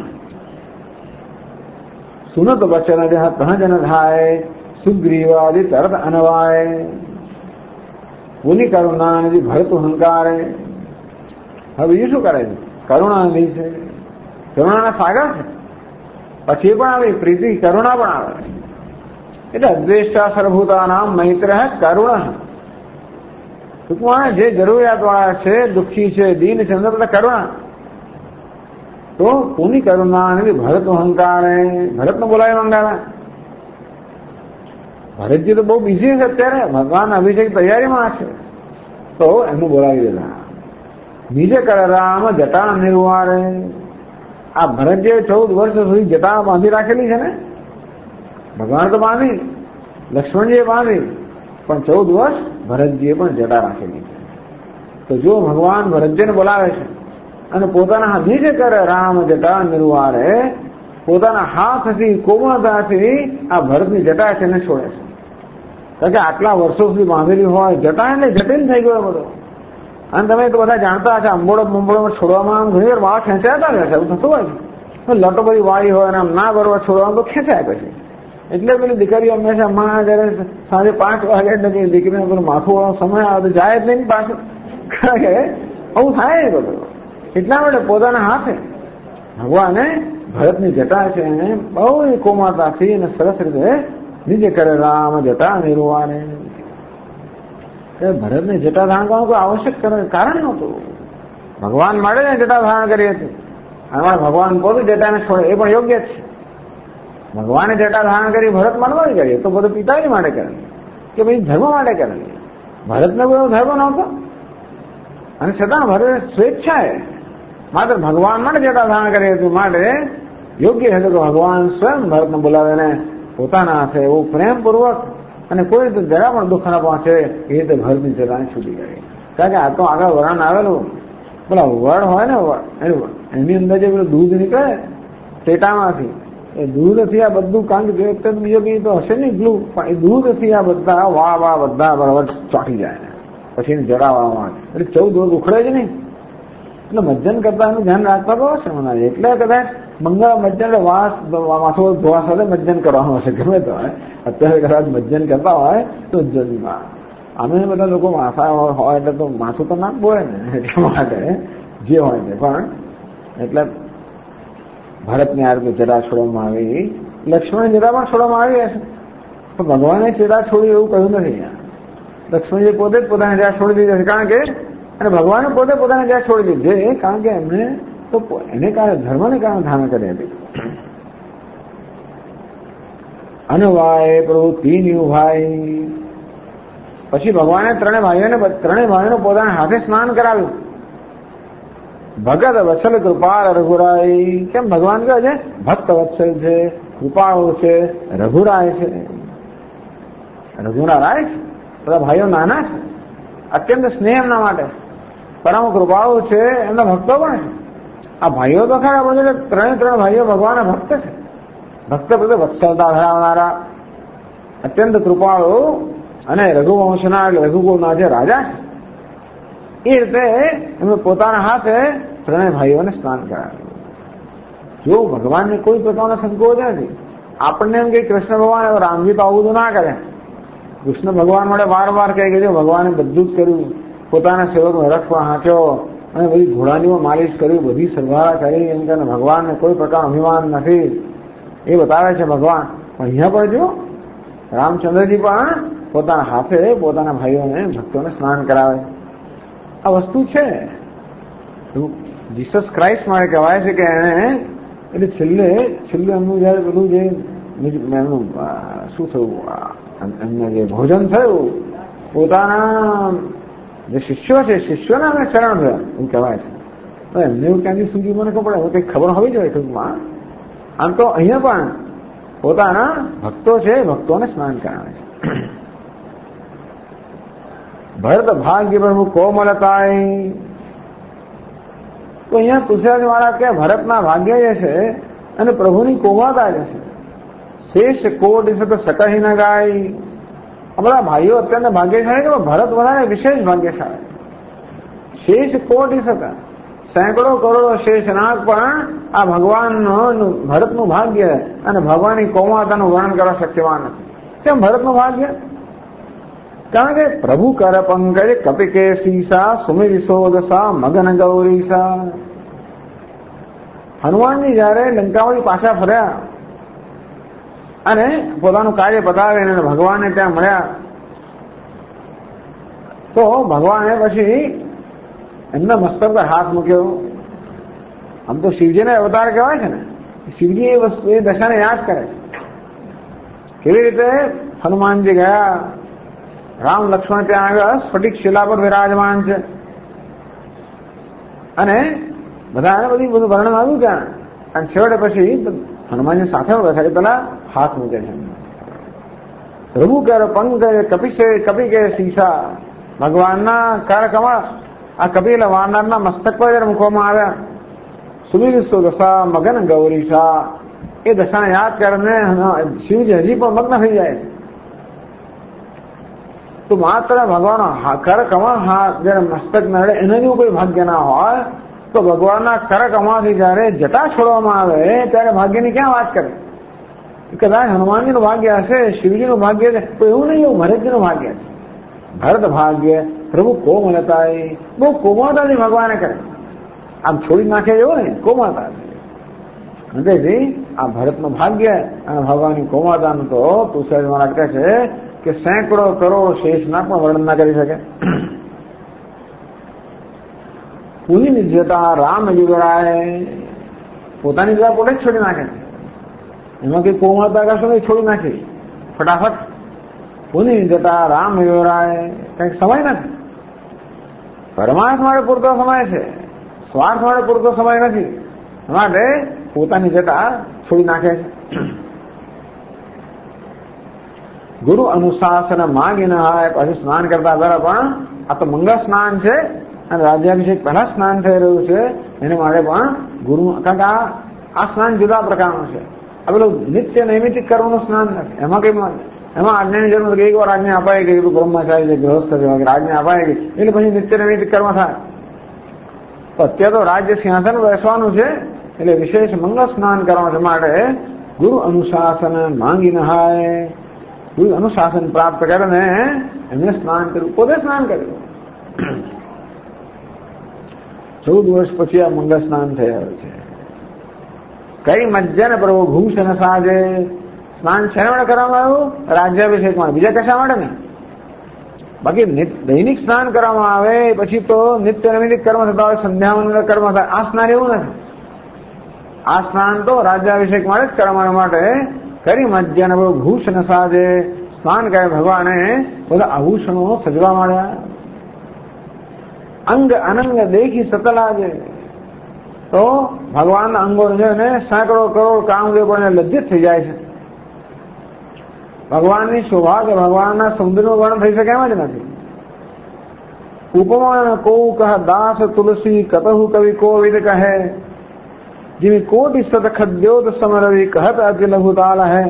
સુનત વચન તહજન થાય સુગ્રીવાદિ તરત અનવાય પુનિ કરુણાનિધિ ભરતું હંકારે. હવે બીજું શું કરે છે? કરુણાનિધિ છે, કરુણાના સાગર છે. પછી એ પણ આવે પ્રીતિ, કરુણા પણ આવે. એટલે અદ્વેષ્ટા સર્વભૂતા નામ મૈત્ર કરુણ. ટૂંકમાં જે જરૂરિયાત વાળા છે, દુઃખી છે, દીન છે, અંદર બધા કરુણા. તો પુનિ કરુણાનિધિ ભરતું હંકારે. ભરતને બોલાવી મંગાવ્યા. ભરતજી તો બહુ બિઝી છે અત્યારે, ભગવાન અભિષેક તૈયારીમાં છે, તો એમને બોલાવી દીધા. નીચે કરે રામ જટા નિર્વારે. આ ભરતજીએ 14 વર્ષ સુધી જટા બાંધી રાખેલી છે ને. ભગવાન તો બાંધી, લક્ષ્મણજીએ બાંધી, પણ 14 વર્ષ ભરતજીએ પણ જટા રાખેલી છે. તો જો ભગવાન ભરતજીને બોલાવે છે અને પોતાના હાથ નીચે કરે રામ જટા નિર્વારે, પોતાના હાથથી કોમળતાથી આ ભરતની જટા છે એને છોડે છે. કારણ કે આટલા વર્ષો સુધી બાંધેલી હોય જટા એટલે જટિલ થઈ ગયો બધો. અને તમે તો બધા જાણતા હશે, અંબોળો છોડવામાં આમ ઘણી વાર વાળ ખેંચાતા રહેશે, એવું થતું હોય છે. લટો બધી વાળી હોય અને આમ ના બરોબર છોડવામાં તો ખેંચાય પછી. એટલે પેલી દીકરીઓ હંમેશા માં જયારે સાંજે 5 વાગે એટલે પેલી દીકરીને પેલું માથું વાળો સમય આવે તો જાય જ નહીં પાછું, કારણ કે આવું થાય ને બધું. એટલા માટે પોતાના હાથે ભગવાને ભરતની જટા છે એને બહુ કોમળતાથી અને સરસ રીતે નીચે કરે. રામ જટા નિર્વાણે, ભરતને જટા ધારણ કરવાનું કોઈ આવશ્યક કારણ નહોતું. ભગવાન માટે જ જટા ધારણ કરી હતી. આમાં ભગવાન પોતે જટાને છોડે એ પણ યોગ્ય જ છે. ભગવાને જટા ધારણ કરી ભરત માટે કરીએ તો બધું પિતાજી માટે કરે કે ભાઈ ધર્મ માટે કરે. ભરતને કોઈ ધર્મ નહોતો અને છતાં ભરત સ્વેચ્છાએ માત્ર ભગવાન માટે જટા ધારણ કરી હતું. માટે યોગ્ય હતું કે ભગવાન સ્વયં ભરતને બોલાવીને પોતાના હાથે એવું પ્રેમપૂર્વક અને કોઈ રીતે જરા પણ દુઃખ ન પહોંચે એ રીતે ભરતની જટાને છૂટી કરી. કારણ કે આ તો આગળ વર્ણન આવેલું પેલા વડ હોય ને એની અંદર જે પેલું દૂધ નીકળે ટેટામાંથી, એ દૂધથી આ બધું, કારણ કે બીજો કઈ તો હશે નહીં ગ્લુ, પણ એ દૂધથી આ બધા વાહ બધા બરાબર ચોંટી જાય. પછી એને જડાવવામાં એટલે 14 વર્ષ ઉખડે જ નહીં. એટલે મજ્જન કરતા એનું ધ્યાન રાખતા તો હશે મને. એટલે કદાચ મંગળ મજ્જન માથું ધોવા સાથે મજ્જન કરવાનું હશે ગમે તો હોય. અત્યારે કદાચ મજ્જન કરતા હોય તો જન્મમાં અમે બધા લોકો માથા હોય એટલે તો માથું તો નાખવું હોય ને, એટલા માટે જે હોય તે. પણ એટલે ભરતને આ રીતે જટા છોડવામાં આવી, લક્ષ્મણ જટા પણ છોડવામાં આવી હશે, પણ ભગવાને જટા છોડી એવું કહ્યું નથી. લક્ષ્મણજી પોતે જ પોતાને જટા છોડી દીધી હશે, કારણ કે અને ભગવાને પોતે પોતાને જટા છોડી દીધી, કારણ કે એમને તો એને કારણે ધર્મને કારણે ધારણ કરી હતી. અનુવાય પ્રવૃત્તિ નિભાઈ. પછી ભગવાને ત્રણેય ભાઈઓને પોતાના હાથે સ્નાન કરાવ્યું. ભગત વત્સલ કૃપાળ રઘુરાય. કેમ ભગવાન કહે છે ભક્ત વત્સલ છે, કૃપાળુ છે, રઘુરાય છે. રઘુના રાય છે, બધા ભાઈઓ નાના છે, અત્યંત સ્નેહ એમના માટે, પરમ કૃપાળુ છે, એમના ભક્તો પણ છે. આ ભાઈઓ તો ખરા બધે ત્રણ ભાઈઓ ભગવાનના ભક્ત છે. ભક્ત બધે વત્સલતા ધરાવનારા, અત્યંત કૃપાળુ અને રઘુવંશના રઘુકુળના જે રાજા છે, એ રીતે એમને પોતાના હાથે ત્રણેય ભાઈઓને સ્નાન કરાવ્યું. જો ભગવાનને કોઈ પ્રકારનો સંકોચ નથી. આપણને એમ કે કૃષ્ણ ભગવાન રામજી તો આવું તો ના કરે. કૃષ્ણ ભગવાન માટે વારંવાર કહી ગયો, ભગવાને બધું જ કર્યું, પોતાના સેવકનો રથ પણ હાંક્યો અને બધી ઘોડાનીઓ માલિશ કરી, બધી સરભારા કરી, એમ કે ભગવાનને કોઈ પ્રકારનો અભિમાન નથી એ બતાવે છે ભગવાન. પણ અહીંયા પણ જો રામચંદ્રજી પણ પોતાના હાથે પોતાના ભાઈઓને ભક્તોને સ્નાન કરાવે. આ વસ્તુ છે જીસસ ક્રાઇસ્ટ માટે કહેવાય છે કે એને એટલે છેલ્લે એમનું જયારે પેલું જે એમનું શું થયું, એમને જે ભોજન થયું, પોતાના જે શિષ્યો છે શિષ્યોને અમે શરણ થયા એવું કહેવાય છે. એમને એવું ક્યાંથી સુધી મને ખબર પડે, કંઈક ખબર હોવી જોઈએ ટૂંકમાં. આમ તો અહીંયા પણ પોતાના ભક્તો છે, ભક્તોને સ્નાન કરાવે છે. ભરત ભાગ્ય પ્રભુ કોમલતાય. તો અહીંયા તુલસીદાસ વાળા કે ભરતના ભાગ્ય જે છે અને પ્રભુની કોમળતા જે છે, શેષ કોટ તો સકહી ન ગાય. આ બધા ભાઈઓ અત્યંત ભાગ્યશાળી કે ભરત વધારે વિશેષ ભાગ્યશાળી. શેષ કોટ સેંકડો કરોડો શેષ નાગ પણ આ ભગવાનનું ભરતનું ભાગ્ય અને ભગવાનની કોમળતાનું વર્ણન કરવા શક્યવાન નથી. કેમ ભરતનું ભાગ્ય? કારણ કે પ્રભુ કર પંકજ કપિકે સીસા સુમિ વિશોદસા મગન ગૌરીસા. હનુમાનજી જયારે લંકામાંથી પાછા ફર્યા અને પોતાનું કાર્ય બતાવીને ભગવાનને ત્યાં મળ્યા, તો ભગવાને પછી એમના મસ્તક પર હાથ મૂક્યો. આમ તો શિવજીને અવતાર કહેવાય છે ને, શિવજી એ વસ્તુ એ દશાને યાદ કરે છે. કેવી રીતે હનુમાનજી ગયા, રામ લક્ષ્મણ ત્યાં આગળ સ્ફટિક શિલા પર વિરાજમાન છે અને બધા બધું વર્ણન આવ્યું ત્યાં. અને છેવટે પછી હનુમાનજી સાથે બેઠા પેલા હાથ મૂકે છે. પ્રભુ કર પંકજ કપિકે સીસા. ભગવાનના કર કમળ આ કપિલ વાનરના મસ્તક પર જયારે મૂકવામાં આવ્યા. સુમિરિસો દશા મગન ગૌરીશા. એ દશાને યાદ કરીને શિવજી હજી પણ મગ્ન થઈ જાય છે. તો માત્ર ભગવાન કર કમળ હાથ જયારે મસ્તક નડે એને જેવું કોઈ ભાગ્ય ના હોય, તો ભગવાનના કર કમળથી જયારે જટા છોડવામાં આવે ત્યારે ભાગ્યની ક્યાં વાત કરે? કદાચ હનુમાનજીનું ભાગ્ય હશે, શિવજીનું ભાગ્ય છે, તો એવું નહીં, એવું ભરતજીનું ભાગ્ય છે. ભરત ભાગ્ય પ્રભુ કોમલતાએ, બહુ કોમળતાથી ભગવાને કરે, આમ છોડી નાખે એવું ને, કોમળતા છે. તેથી આ ભરતનું ભાગ્ય અને ભગવાનની કોમળતાનું તો તુલસીદાસ મહારાજ કહે છે કે સેંકડો કરોડ શેષના પણ વર્ણન ના કરી શકે. પુની નિજતા રામ યુવરાય, પોતાની જગ્યા પોતે જ છોડી નાખે છે, એમાં કઈ કોમળતા કશું નહીં, છોડી નાખી ફટાફટ. પુની નિજતા રામ યુવરાય, કઈક સમય નથી, પરમાર્થ માટે પૂરતો સમય છે, સ્વાર્થ માટે પૂરતો સમય નથી, માટે પોતાની જતા છોડી નાખે છે. ગુરુ અનુશાસન માગી ન હોય, પછી સ્નાન કરતા પહેલા પણ આ તો મંગળ સ્નાન છે અને રાજ્યાભિષેક પહેલા સ્નાન થઈ રહ્યું છે, એને માટે પણ ગુરુ, કારણ કે આ સ્નાન જુદા પ્રકારનું છે. આ પેલું નિત્ય નૈમિતિક કર્મનું સ્નાન નથી, એમાં કઈ એમાં આજ્ઞાની જરૂર નથી. એક વાર આજ્ઞા અપાઈ ગઈ, બ્રહ્મચારી છે, ગૃહસ્થ છે, આજ્ઞા અપાઈ ગઈ એટલે પછી નિત્ય નૈમિતિક કર્મ થાય. તો અત્યારે તો રાજ્ય સિંહાસન બેસવાનું છે એટલે વિશેષ મંગળ સ્નાન કરવાનું છે, માટે ગુરુ અનુશાસન માંગી નહાય, ગુરુ અનુશાસન પ્રાપ્ત કરીને એમને સ્નાન કર્યું, પોતે સ્નાન કર્યું. 14 વર્ષ પછી આ મંગળ સ્નાન થયા છે. કઈ મજ્જન પ્રભુ ભૂષણ સાજે, સ્નાન શેના માટે કરવામાં આવ્યું? રાજ્યાભિષેક માટે, બીજા કશા માટે નહીં. બાકી દૈનિક સ્નાન કરવામાં આવે પછી તો નિત્ય નૈમિતિક કર્મ થતા હોય, સંધ્યાવન કર્મ થાય. આ સ્નાન એવું નથી, આ સ્નાન તો રાજ્યાભિષેક માટે જ કરવા માટે કરી મજ્જન ભૂષણ સાજે, સ્નાન કરે ભગવાને બધા આભૂષણો સજવા માંડ્યા. અંગ અનંગ દેખી સતલાજે, તો ભગવાનના અંગો છે ને સેંકડો કરોડ કામદેવ પણ લજ્જિત થઈ જાય છે. ભગવાનની શોભા કે ભગવાનના સૌંદર્યનું વર્ણન થઈ શકે એમ જ નથી. ઉપમાન કો કહ દાસ તુલસી, કતહુ કવિ કોવિદ કહે, जिमी कोटि सत खद्योत समरवि कहत अति लघुताल है,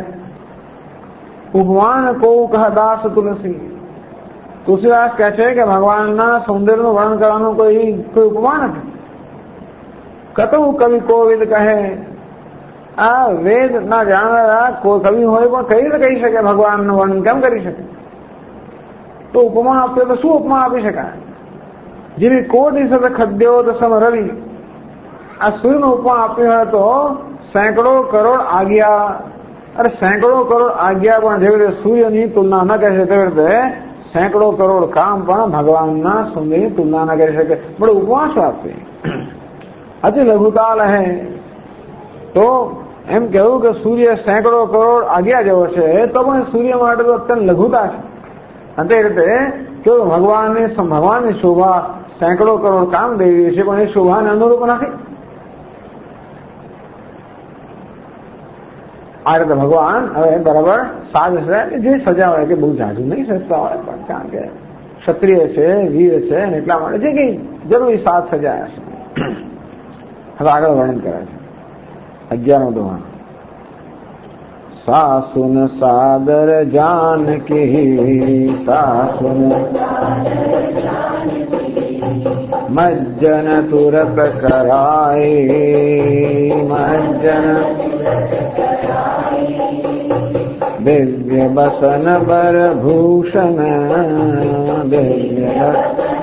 उपमान को कह दास तुलसी. તુલસીદાસ કહે છે કે ભગવાનના સૌંદર્યનું વર્ણન કરવાનું કોઈ ઉપમા નથી. કતહુ કવિ કોવિદ કહે, આ વેદ ના જાણનારા કોઈ કવિ હોય પણ કઈ રીતે કહી શકે ભગવાનનું વર્ણન કેમ કરી શકે? તો ઉપમા આપીએ તો શું ઉપમા આપી શકાય? જેવી કોટિ સત ખદ્યોત સમરવિ, આ સૂર્યનું ઉપમા આપ્યું હોય તો સેંકડો કરોડ આજ્ઞા, અરે સેંકડો કરોડ આજ્ઞા પણ જેવી રીતે સૂર્યની તુલના ન કરી શકે તેવી રીતે સેંકડો કરોડ કામ પણ ભગવાનના સૌંદર્યની તુલના ન કરી શકે. પણ ઉપમા શું આપવી? અતિ લઘુતાલ હે, તો એમ કહેવું કે સૂર્ય સેંકડો કરોડ આજ્ઞા જેવો છે તો પણ સૂર્ય માટે તો અત્યંત લઘુતા છે. અને તે રીતે કેવું ભગવાનની શોભા સેંકડો કરોડ કામ દેવી છે પણ એ શોભાને અનુરૂપ નથી. આ રીતે ભગવાન હવે બરાબર સાજ છે, જે સજા હોય કે બહુ જાજુ નહીં સજતા હોય પણ કારણ કે ક્ષત્રિય છે, વીર છે અને એટલા માટે જે કઈ જરૂરી સાજ સજાયા છે. હવે આગળ વર્ણન કરે છે 11મો દોહા. સાસુન સાદર જાનકી, સાસુન મજ્જન તુરત કરાય, મજ્જન દિવ્ય બસન બર ભૂષણ, દિવ્ય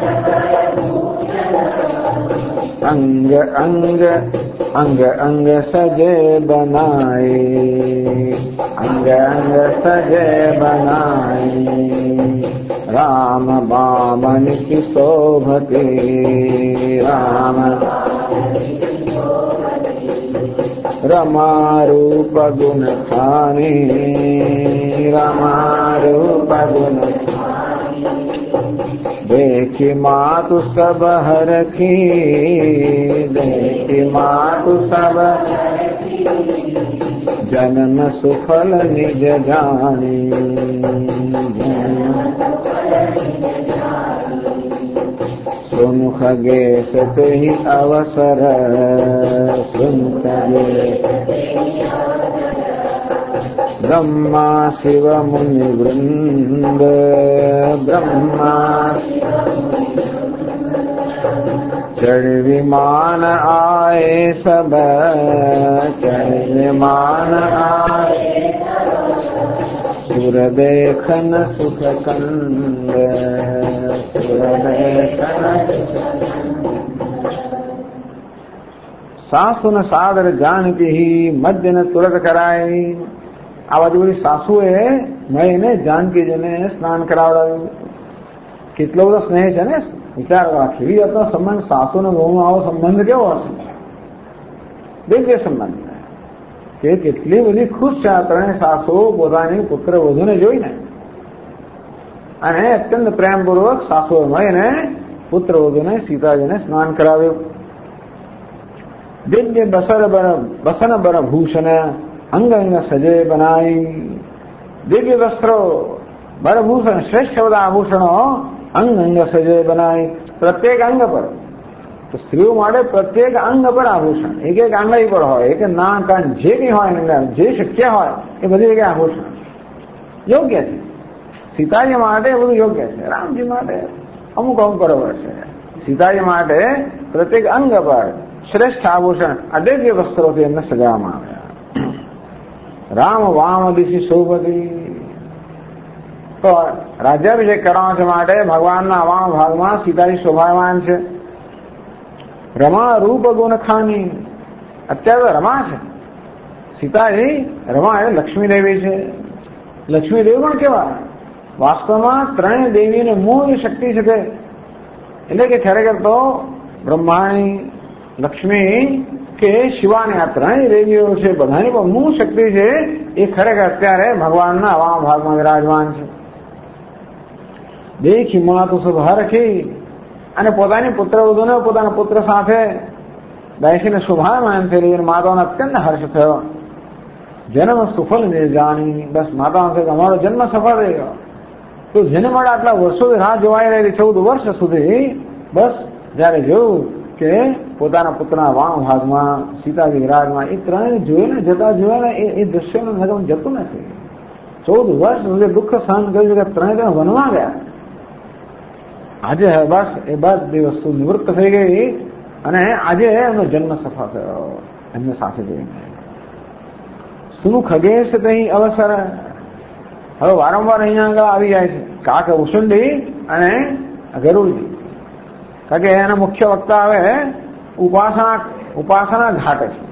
અંગ અંગ અંગ અંગ સજે બનાય, અંગ અંગ સજે બનાય, રામ બામન કી શોભતી, રામ રમારૂપ ગુણ ખાની, રમારૂપ ગુણ देखी मातु सब हरखी, देखी मातु सब जन्म सुफल निज जानी, सुन खगेश ही अवसर, सुन खगेश ब्रह्मा शिव मुनि वृंद, ब्रह्मा च चढ़ विमान आए सब, चढ़ विमान आए सुर देखन सुख कंद, सुर देखन सासु न सादर जानकी ही मध्य न तुरत कराई। આ બાજુ બધી સાસુએ મળીને જાનકીજીને સ્નાન કરાવડાવ્યું. કેટલો બધો સ્નેહ છે ને, વિચાર કેવી હતો સંબંધ. સાસુ ને બહુમાં આવો સંબંધ કેવો હશે, દિવ્ય સંબંધ. કે કેટલી બધી ખુશ છે આ ત્રણેય સાસુ પોતાની પુત્ર વધુને જોઈને, અને અત્યંત પ્રેમપૂર્વક સાસુએ મળીને પુત્ર વધુને સીતાજીને સ્નાન કરાવ્યું. દિવ્ય બસન બર ભૂષણ અંગ અંગ સજે બનાઈ. દિવ્ય વસ્ત્રો બરભૂષણ શ્રેષ્ઠ બધા આભૂષણો અંગ અંગ સજે બનાઈ. પ્રત્યેક અંગ પર, તો સ્ત્રીઓ માટે પ્રત્યેક અંગ પર આભૂષણ, એક એક આંગળી પર હોય, એક ના કાન જે કંઈ હોય, જે શક્ય હોય એ બધી જગ્યાએ આભૂષણ યોગ્ય છે. સીતાજી માટે બધું યોગ્ય છે, રામજી માટે અમુક અમુક બરોબર છે. સીતાજી માટે પ્રત્યેક અંગ પર શ્રેષ્ઠ આભૂષણ આ દિવ્ય વસ્ત્રોથી એમને સજાવવામાં આવ્યા. રામ વામ દિશી શોભતી. તો રાજ્યાભિષેક કરવા છે માટે ભગવાનના વામ ભાગમાં સીતાજી શોભાયમાન છે. રમા રૂપ ગુણ ખાની. અત્યારે તો રમા છે સીતાજી. રમા એટલે લક્ષ્મી દેવી છે. લક્ષ્મી દેવી પણ કેવા, વાસ્તવમાં ત્રણેય દેવીને મૂળ શક્તિ છે તે, એટલે કે ખરેખર તો બ્રહ્માણી, લક્ષ્મી કે શિવાની, આ ત્રણેય દેવીઓ છે, બધાની પણ મૂળ શક્તિ છે એ ખરેખર અત્યારે ભગવાનના વામ ભાગમાં વિરાજમાન છે. દેખી માં તો શોભા રખી. અને પોતાની પુત્ર વધુને પોતાના પુત્ર સાથે બેસીને શોભાયમાન થઈ રહી. માતાઓને અત્યંત હર્ષ થયો. જન્મ સુફલ ને જાણી. બસ માતાઓ કહે અમારો જન્મ સફળ થઈ ગયો. તો જેને માટે આટલા વર્ષોથી રાહ જોવાઈ રહેલી 14 વર્ષ સુધી, બસ જયારે જોયું કે પોતાના પુત્રના વામ ભાગમાં સીતાજી વિરાજમાં, એ ત્રણેય જોઈને જતા જોયા ને એ દ્રશ્યનું નગમ જતું નથી. 14 વર્ષ સુધી દુઃખ સહન કર્યું કે ત્રણેય વનમાં ગયા. આજે બસ એ બધી વસ્તુ નિવૃત્ત થઈ ગઈ અને આજે એમનો જન્મ સફળ થયો એમને સાથે જોઈને. શું ખગેશ તઈ અવસર. હવે વારંવાર અહીંયા આગળ આવી જાય છે કાક ઉસુંડી અને ગરુડજી, કારણ કે એના મુખ્ય વક્તા હવે ઉપાસના ઘાટ છે.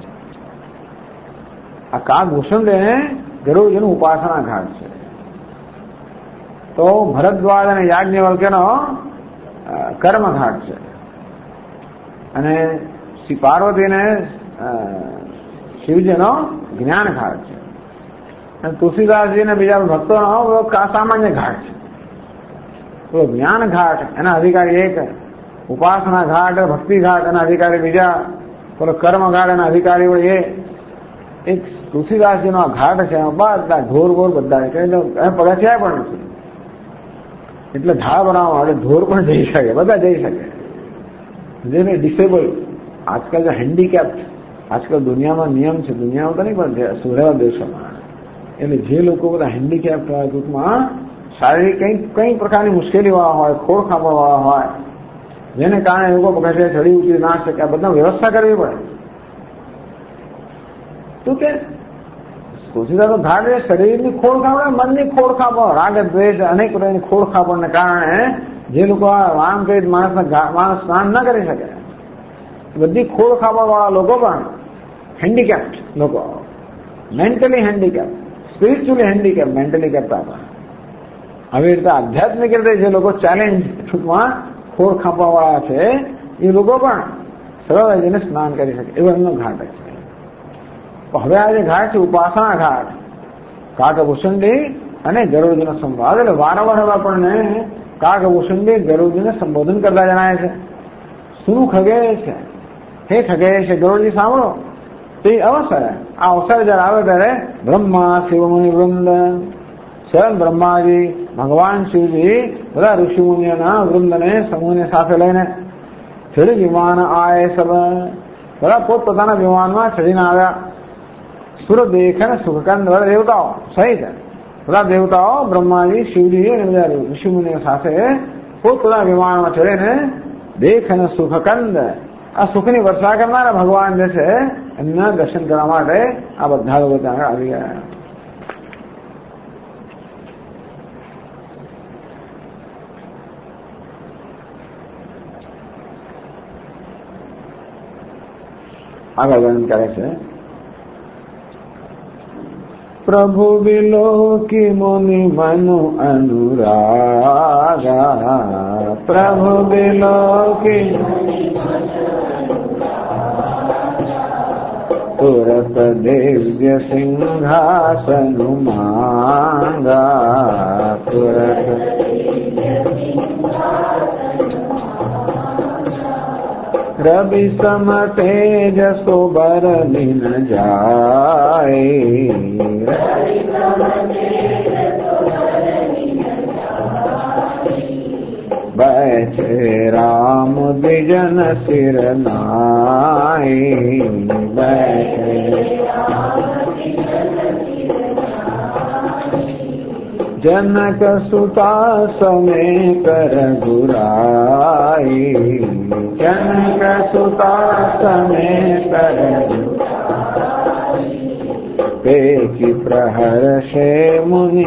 આ કાક ઉસુંડી અને ગરુડજીનું ઉપાસના ઘાટ છે. તો ભરદ્વાજ અને યાજ્ઞવલ્ક્યનો કર્મઘાટ છે, અને શ્રી પાર્વતીને શિવજીનો જ્ઞાન ઘાટ છે, અને તુલસીદાસજી ને બીજા ભક્તોનો સામાન્ય ઘાટ છે. તો જ્ઞાન ઘાટ એના અધિકારી એક, ઉપાસના ઘાટ ભક્તિ ઘાટ એના અધિકારી બીજા, પેલો કર્મ ઘાટ એના અધિકારી એ એક તુલસીદાસજીનો ઘાટ છે. બધા ઢોર બોર બધા પગથિયા પણ નથી, એટલે ઢાળ બનાવવા માટે ઢોર પણ જઈ શકે, બધા જઈ શકે. જેને ડિસેબલ, આજકાલ જે હેન્ડીકેપ્ડ, આજકાલ દુનિયામાં નિયમ છે, દુનિયામાં તો નહીં પણ સુરેવા દેશોમાં, એટલે જે લોકો બધા હેન્ડીકેપ્ડ હોય, ટૂંકમાં શારીરિક કઈ પ્રકારની મુશ્કેલી વાળા હોય, ખોળ ખાપા વાળા હોય, જેને કારણે લોકો પગથિયા ચડી ઉતરી ના શકે, આ બધા વ્યવસ્થા કરવી પડે. તો કે તુલસીદાસ ઘાટ એ શરીરની ખોળ ખાપડ, મનની ખોળ ખાપડ, રાગ દ્વેષ અનેક પ્રકારની ખોળ ખાપડને કારણે જે લોકો આમ કહી માણસ સ્નાન ન કરી શકે, બધી ખોળ ખાપડ વાળા લોકો પણ હેન્ડીકેપ્ડ લોકો, mentally handicap, spiritually handicap, mentally કરતા હતા. આવી રીતે આધ્યાત્મિક રીતે જે લોકો ચેલેન્જ ટૂંકમાં ખોળ ખાપવા વાળા છે, એ લોકો પણ સરળ જઈને સ્નાન કરી શકે એવો એમનો ઘાટ છે. હવે આ જે ઘાટ છે ઉપાસના ઘાટ, કાકભૂષુંડી અને ગરુડજીનો સંવાદ, એટલે વારંવાર આપણને કાકભૂષુંડી ગરુડજીને સંબોધન કરતા જણાય છે. શું ખગેશ, હે ખગેશ ગરુડજી સાંભળો, તે અવસર, આ અવસર જયારે આવે ત્યારે બ્રહ્મા શિવમુનિ વૃંદ, સ્વયં બ્રહ્માજી, ભગવાન શિવજી બધા ઋષિમુનિઓના વૃંદને સમૂહને સાથે લઈને ચડી વિમાન આય સબ, બધા પોતપોતાના વિમાનમાં ચડીને આવ્યા. સુર દેખન સુખકંદ બધા દેવતાઓ સહિત બધા દેવતાઓ બ્રહ્માજી, શિવજી અને બધા ઋષિમુનિઓ સાથે પોતપોતાના વિમાનમાં ચડીને દેખન સુખકંદ આ સુખની વર્ષા કરનારા ભગવાન જે છે એમના દર્શન કરવા માટે આ બધા લોકો ત્યાં આવી ગયા. આગળ વર્ણન કરે છે. પ્રભુ વિલોકી મુનિ મનુ અનુરાગા, પ્રભુ વિલોકી તુરત દિવ્ય સિંહાસનુ માંગા, તુરત રવિ સમ તેજસો બરલિન જાય, बैठे राम द्विजन सिर नाई, बैठे जनक सुता समे कर गुराई, जनक सुता समे कर पेखी प्रहर्षे मुनि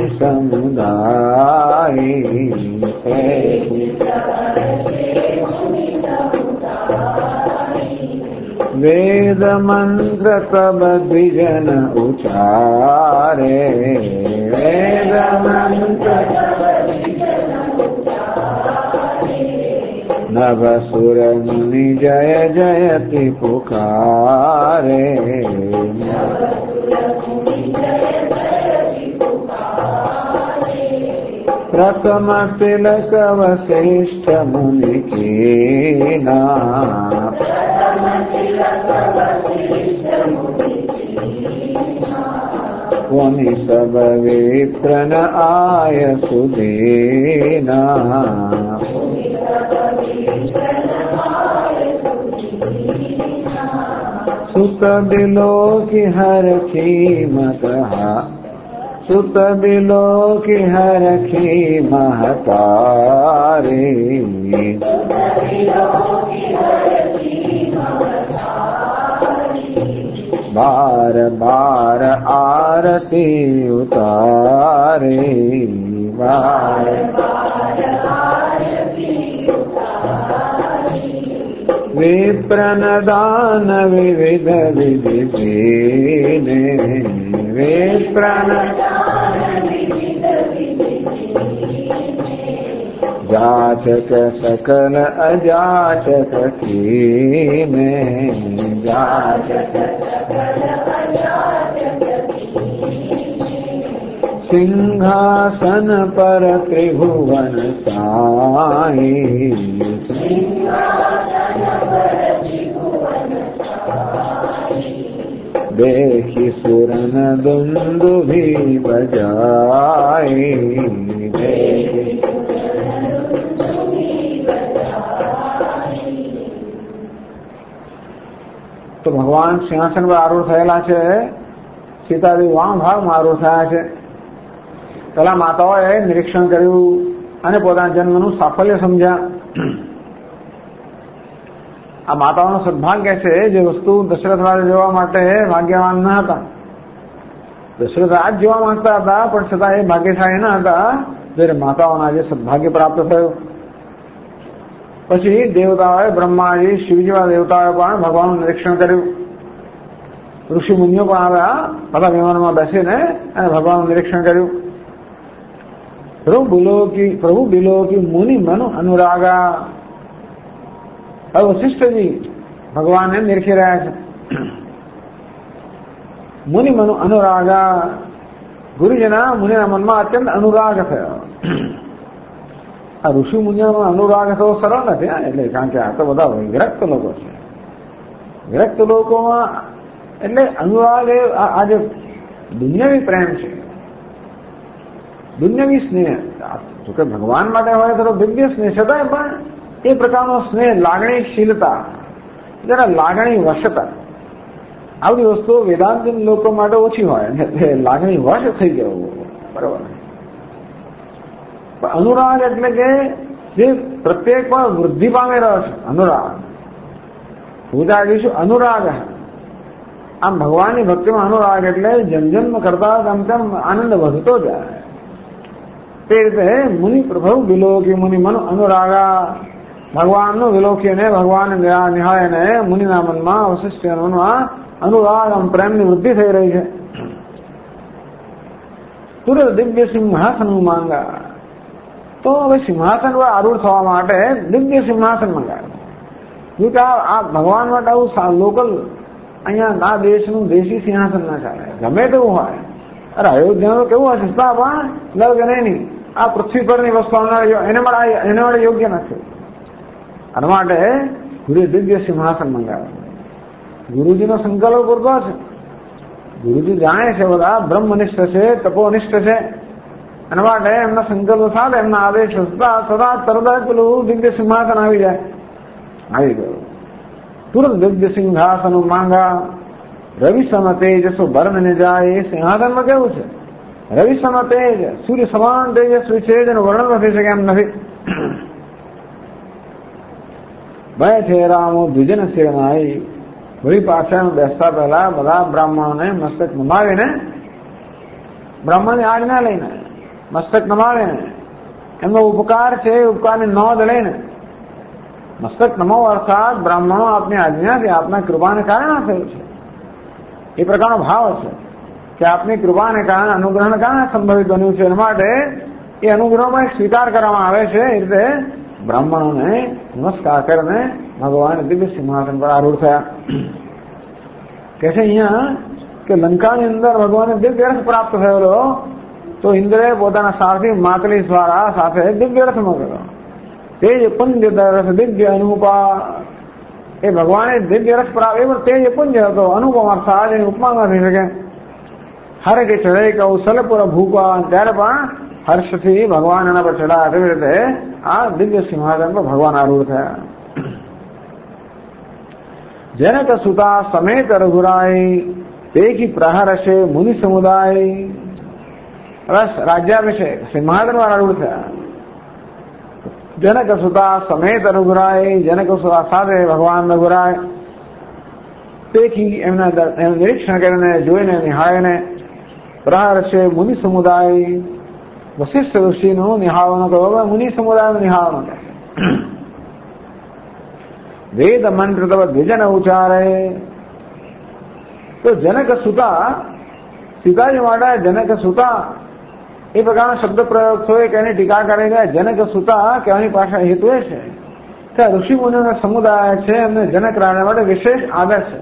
समुदायी, वेद मंत्र तब द्विजन उचारे, वेद मंत्र नभ सुर मुनि जय जयति पुकारे, प्रथम तिलक वशिष्ठ मुनि कीना, मुनि सब विप्रन आय सुदीना, सुत बिलोकी हर खीमतहा, सुत बिलोकी हर खीमहतारी, बार बार आरती उतारे, बार विप्रन दान विविध विधि दीने, विप्रन जाचक सकल अजाचक कीने, जाचक सिंहासन पर त्रिभुवन साई, देखी सुरन दुंदुभि बजाई, देखी તો ભગવાન સિંહાસન પર આરૂઢ થયેલા છે. સીતાદેવી વામ ભાગમાં આરૂઢ થયા છે. પેલા માતાઓએ નિરીક્ષણ કર્યું અને પોતાના જન્મનું સાફલ્ય સમજ્યા. આ માતાઓનું સદભાગ્ય છે જે વસ્તુ દશરથ રાજા જોવા માટે ભાગ્યવાન ન હતા. દશરથ રાજ જોવા માંગતા હતા પણ છતાં એ ભાગ્યશાળી ન હતા જ્યારે માતાઓના જે સદભાગ્ય પ્રાપ્ત થયું. પછી દેવતાઓએ બ્રહ્માજી શિવજી જેવા દેવતાઓએ પણ ભગવાનનું નિરીક્ષણ કર્યું. ઋષિ મુનિઓ પણ આવ્યા બધા વિમાનમાં બેસીને અને ભગવાનનું નિરીક્ષણ કર્યું. પ્રભુ બિલોકી મુનિ મનુ અનુરાગા. હવે વશિષ્ઠજી ભગવાનને નિરખી રહ્યા છે. મુનિ મનુ અનુરાગા. ગુરુજીના મુનિના મનમાં અત્યંત અનુરાગ થયો. આ ઋષિ મુનિઓનો અનુરાગ થવો સરળ નથી એટલે કારણ કે આ તો બધા વિરક્ત લોકો છે. વિરક્ત લોકોમાં એટલે અનુરાગ એ આ જે દુન્યવી પ્રેમ છે, દુન્યવી સ્નેહ. જોકે ભગવાન માટે હોય થોડો દિવ્ય સ્નેહ છતાંય પણ એ પ્રકારનો સ્નેહ, લાગણીશીલતા, જરા લાગણી વશતા, આવી વસ્તુઓ વેદાંત લોકો માટે ઓછી હોય. લાગણી વશ થઈ ગયો બરોબર. અનુરાગ એટલે કે જે પ્રત્યેક પણ વૃદ્ધિ પામી રહ્યો છે અનુરાગ. પૂજાદિષુ અનુરાગ. આમ ભગવાનની ભક્તિમાં અનુરાગ એટલે જન્મ કરતા તેમ તેમ આનંદ વધતો જાય. તે રીતે મુનિ પ્રભુ વિલોકી મુનિ મન અનુરાગા. ભગવાનનું વિલોકીને ભગવાન નિહાળીને મુનિના મનમાં વશિષ્ઠના મનમાં અનુરાગ આમ પ્રેમની વૃદ્ધિ થઈ રહી છે. તુરંત દિવ્ય સિંહાસન માંગા. તો હવે સિંહાસન પર આરૂઢ થવા માટે દિવ્ય સિંહાસન મંગાવ્યું. આ ભગવાન માટે આવું લોકલ અહીંયા આ દેશનું દેશી સિંહાસન ના ચાલે, ગમે તેવું હોય. અરે અયોધ્યાનું કેવું હશે પણ લગ નહીં, આ પૃથ્વી પરની વસ્તુ એને માટે યોગ્ય નથી. એના માટે ગુરુએ દિવ્ય સિંહાસન મંગાવ્યું. ગુરુજીનો સંકલ્પ પૂરતો છે. ગુરુજી જાણે છે બધા બ્રહ્મનિષ્ઠ છે, તપોનિષ્ઠ છે. એના માટે એમના સંકલ્પ સાથે એમના આદેશ થતા તરત પેલું દિવ્ય સિંહાસન આવી ગયું. તુરંત દિવ્ય સિંહાસન માંગા. રવિ સમ તેજસો વર્ણ ને જાય. એ સિંહાસનમાં કેવું છે? રવિ સમ તેજ, સૂર્ય સમાન તેજસ્વી છે, જેનું વર્ણન થઈ શકે એમ નથી. બેઠે રામો દ્વિજન સેનાઈ. વળી પાછળ બેસતા પહેલા બધા બ્રાહ્મણોને મસ્તક નમાવીને, બ્રાહ્મણની આજ્ઞા લઈને મસ્તક નમાવીને એમનો ઉપકાર છે એ ઉપકારની નોંધ લઈને, મસ્તક નમાવો અર્થાત બ્રાહ્મણો આપની આજ્ઞાથી આપના કૃપાને કારણે થયું છે એ પ્રકારનો ભાવ છે કે આપની કૃપાને કારણે અનુગ્રહને કારણે સંભવિત બન્યું છે. એના માટે એ અનુગ્રહમાં એક સ્વીકાર કરવામાં આવે છે. એ રીતે બ્રાહ્મણોને નમસ્કાર કરીને ભગવાન દિવ્ય સિંહાસન પર આરૂઢ થયા. કે છે અહીંયા કે લંકાની અંદર ભગવાનને દિવ્ય રથ પ્રાપ્ત થયેલો, તો ઇન્દ્રએ પોતાના સારથી માતલી દ્વારા સાથે દિવ્ય રથ મોકલ્યો. તેજ પુંજ રથ દિવ્ય અનુપા. એ ભગવાને દિવ્ય રથ પ્રાપ્ત, એ તેજ પુંજ હતો, અનુપમ અર્થાત એની ઉપમા ન થઈ શકે. હરે કે ચઢે કૌશલપુર ભૂપા. ત્યારે પણ હર્ષથી ભગવાન એના પર ચઢાયા. તેવી રીતે આ દિવ્ય સિંહાસન પર ભગવાન આરૂઢ થયા. જનક સુતા સમેત રઘુરાય. તેકી પ્રહરશે મુનિ સમુદાય. રસ રાજ્યાભિષેક સિંહાસન પર આરૂઢ થયા. જનક સુતા સમેત રઘુરાય. જનક સુતા સાથે ભગવાન રઘુરાય. તેકી એમના નિરીક્ષણ કરીને જોઈને નિહાળીને પ્રહરશે મુનિ સમુદાય. વશિષ્ઠ ઋષિનું નિહાળવાનું કહ્યું, મુનિ સમુદાયનું નિહાળવાનું કહે છે. વેદ મંત્ર તબ દ્વિજન ઉચ્ચારે. તો જનક સુતા, સીતાજી માટે જનક સુતા એ પ્રકારનો શબ્દ પ્રયોગ થયો કે એની ટીકા કરી ગયા. જનક સુતા કહેવાની પાછળ હેતુ એ છે કે ઋષિ મુનિઓનો સમુદાય છે, એમને જનક રાજા માટે વિશેષ આદર છે.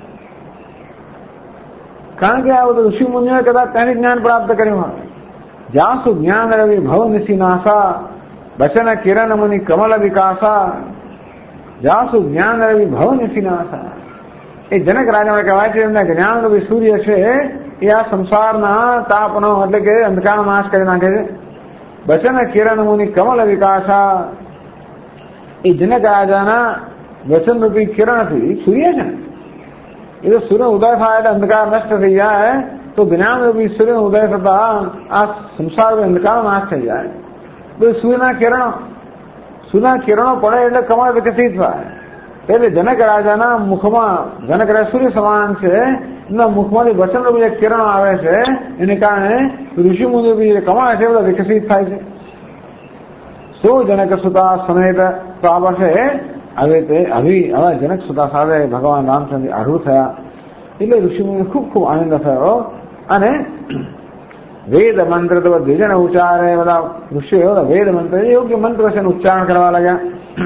કારણ કે આ બધું ઋષિ મુનિઓએ કદાચ તેની જ્ઞાન પ્રાપ્ત કર્યું હોય. જાસુ જ્ઞાન રવિ ભવ નિશિનાસા. વચન કિરણ મુનિ કમલ વિકાસા. જાસુ જ્ઞાન રવિ ભવ નિશિનાસા. એ જનક રાજાને કહેવાય છે એમના જ્ઞાન રવિ સૂર્ય છે એ આ સંસારના તાપનો એટલે કે અંધકારનો નાશ કરી નાખે છે. વચન કિરણ મુનિ કમલ વિકાસા. એ જનક રાજાના વચનરૂપી કિરણથી સૂર્ય છે, એ તો સૂર્ય ઉદય થાય એટલે અંધકાર નષ્ટ થઈ જાય, તો જ્ઞાનરૂપી સૂર્ય ઉદય થતા આ સંસાર અંધકારનો નાશ થઈ જાય. તો સૂર્યના કિરણો પડે એટલે કમળ વિકસિત થાય. એટલે જનક રાજાના મુખમાં, જનક રાજા સૂર્ય સમાન છે, એમના મુખમાંથી વચનરૂપી જે કિરણો આવે છે એને કારણે ઋષિ મુનિરૂપી જે કમળ છે બધા વિકસિત થાય છે. સો જનક સુતા સમેત. તો આ વર્ષે હવે જનક સુતા સાથે ભગવાન રામચંદ્ર આરૂઢ થયા. એટલે ઋષિમુનિને ખૂબ ખૂબ આનંદ થયો. અને વેદ મંત્ર તો દ્વિજન ઉચ્ચારે. બધા ઋષિઓ વેદ મંત્ર યોગ્ય મંત્ર છે ઉચ્ચારણ કરવા લાગ્યા.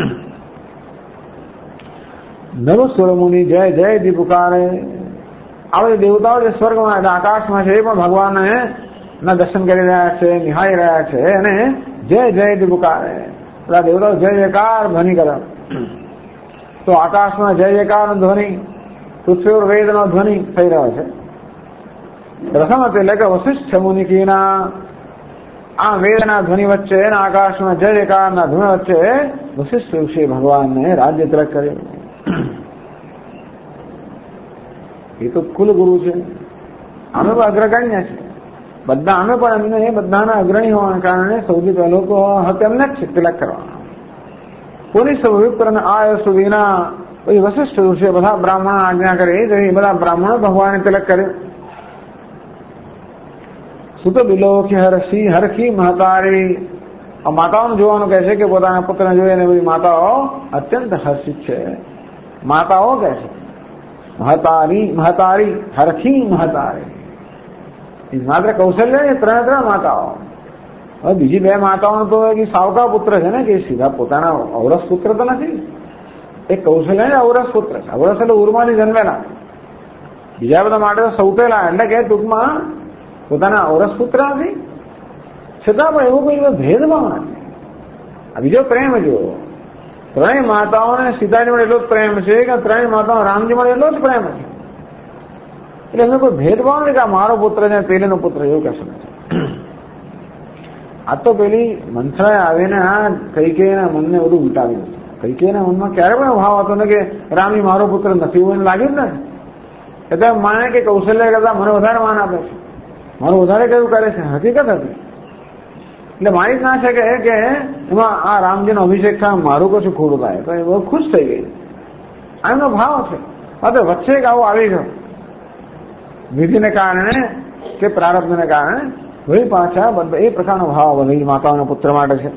નવસુર મુનિ જય જય દી પુકારે. આ દેવતાઓ જે સ્વર્ગમાં એટલે આકાશમાં છે એ પણ ભગવાનને ના દર્શન કરી રહ્યા છે, નિહાળી રહ્યા છે અને જય જય દી પુકારે. બધા દેવતાઓ જય જયકાર ધ્વનિ કરે. તો આકાશમાં જય જયકારનો ધ્વનિ, પૃથ્વી પર વેદનો ધ્વનિ થઈ રહ્યો છે. પ્રથમ એટલે કે વશિષ્ઠ મુનિ કીના આ વેદના ધ્વનિ વચ્ચે અને આકાશમાં જય જયકારના ધ્વનિ વચ્ચે વશિષ્ઠ ઋષિ ભગવાનને રાજ્ય તિલક કર્યું. એ તો કુલ ગુરુ છે, અમે પણ અગ્રગણ્ય છે બધા. અમે પણ એમને બધાના અગ્રણી હોવાના કારણે સૌથી પહેલો તો હક એમને જ છે તિલક કરવાનો. પુનિ સૌ વિપ્ર આયસુ વિના પછી વશિષ્ઠ ઋષિએ બધા બ્રાહ્મણો આજ્ઞા કરી તો એ બધા બ્રાહ્મણો ભગવાને તિલક કર્યો. સુત બિલોકી હરસી હરખી મહતારી. માતાઓને જોવાનું કહે છે કે પોતાના પુત્રને જોઈને બધી માતાઓ અત્યંત હર્ષિત છે. માતાઓ કહે છે મહતારી મહતારી હરખી મહતારી. માત્ર કૌશલ્ય એ ત્રણ માતાઓ. હવે બીજી બે માતાઓનો તો સાવકા પુત્ર છે ને, કે સીધા પોતાના ઔરસ પુત્ર તો નથી. એક કૌશલ્ય ને ઔરસ પુત્ર છે. ઔરસ એટલે ઉર્માથી જન્મેલા. બીજા બધા માટે તો સૌતેલા, એટલે કે ટૂંકમાં પોતાના ઔરસ પુત્ર નથી, છતાં પણ એવો કોઈ ભેદભાવ નથી. આ બીજો પ્રેમ જુઓ. ત્રણેય માતાઓને સીતાજી મળે એટલો જ પ્રેમ છે કે ત્રણેય માતાઓ રામજી મળે એટલો જ પ્રેમ છે. એટલે એમને કોઈ ભેદભાવ નથી કે આ મારો પુત્ર છે પેલીનો પુત્ર, એવું કશું નથી. આ તો પેલી મંથરાએ આવીને આ કૈકેયીના મનને બધું ઉલટાવ્યું. કૈકેયીના મનમાં ક્યારે પણ ભાવ હતો ને કે રામજી મારો પુત્ર નથી, એવું એને લાગ્યું ને. એટલે માને કે કૌશલ્ય કરતા મને વધારે માન આપે છે, મારું વધારે કયું કરે છે, હકીકત હતી. એટલે મારી જ ના છે કે એમાં આ રામજીનો અભિષેક થાય મારું કશું ખોટું થાય, તો એ બહુ ખુશ થઈ ગઈ. આ એમનો ભાવ છે. હવે વચ્ચે એક આવું આવી ગયો વિધિને કારણે કે પ્રારબ્ધને કારણે, વળી પાછા એ પ્રકારનો ભાવ બધી માતાઓના પુત્ર માટે છે.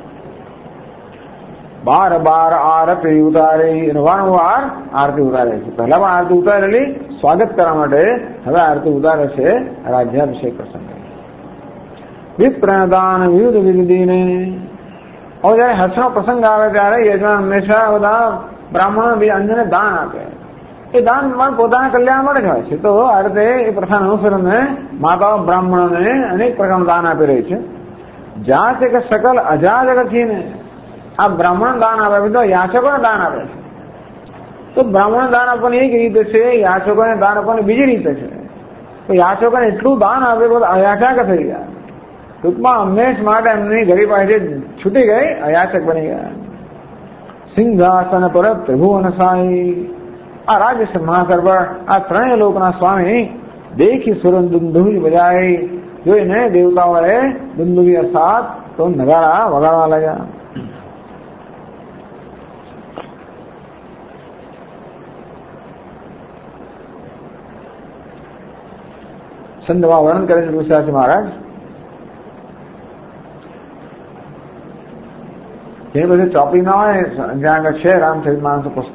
બાર બાર આરતી ઉતારી, વારંવાર આરતી ઉતારે છે. પહેલા પણ આરતી ઉતારેલી સ્વાગત કરવા માટે, હવે આરતી ઉતારે છે રાજ્યાભિષેક પ્રસંગે. વિપ્રદાન વિવિધ વિધિને. હવે જયારે હર્ષનો પ્રસંગ આવે ત્યારે યજમાન હંમેશા બધા બ્રાહ્મણો બી અન્યને દાન આપે. એ દાન પણ પોતાના કલ્યાણ માટે જ હોય છે. તો આ રીતે એ પ્રથાના અનુસરણને માતાઓ બ્રાહ્મણોને અનેક પ્રકારનું દાન આપી રહી છે. જ્યાં છે કે સકલ અજા જગતથીને આ બ્રાહ્મણ દાન આપે, તો યાચકોને દાન આપે છે. તો બ્રાહ્મણ દાન આપવાની એક રીત છે, યાચકોને દાન આપવાની બીજી રીત છે. તો યાચકોને એટલું દાન આપે તો અયાચક થઈ ગયા. ટૂંકમાં હંમેશ માટે એમની ગરીબાઈ છૂટી ગઈ, અયાચક બની ગયા. સિંહાસન પર ત્રિભુવન સાઈ. આ રાજ્ય સિંહાસન પર આ ત્રણેય લોકના સ્વામી દેખી સુરન દુંદુભી બજાઈ. જોઈને દેવતાઓએ દુંદુભી અર્થાત તો નગારા વગાડવા લાગ્યા. સંતમાં વર્ણન કરે છે તુલસીદાસજી મહારાજ. જે બધી ચોપડી ના હોય જ્યાં આગળ છે રામચરિતમાનસ પુસ્તક.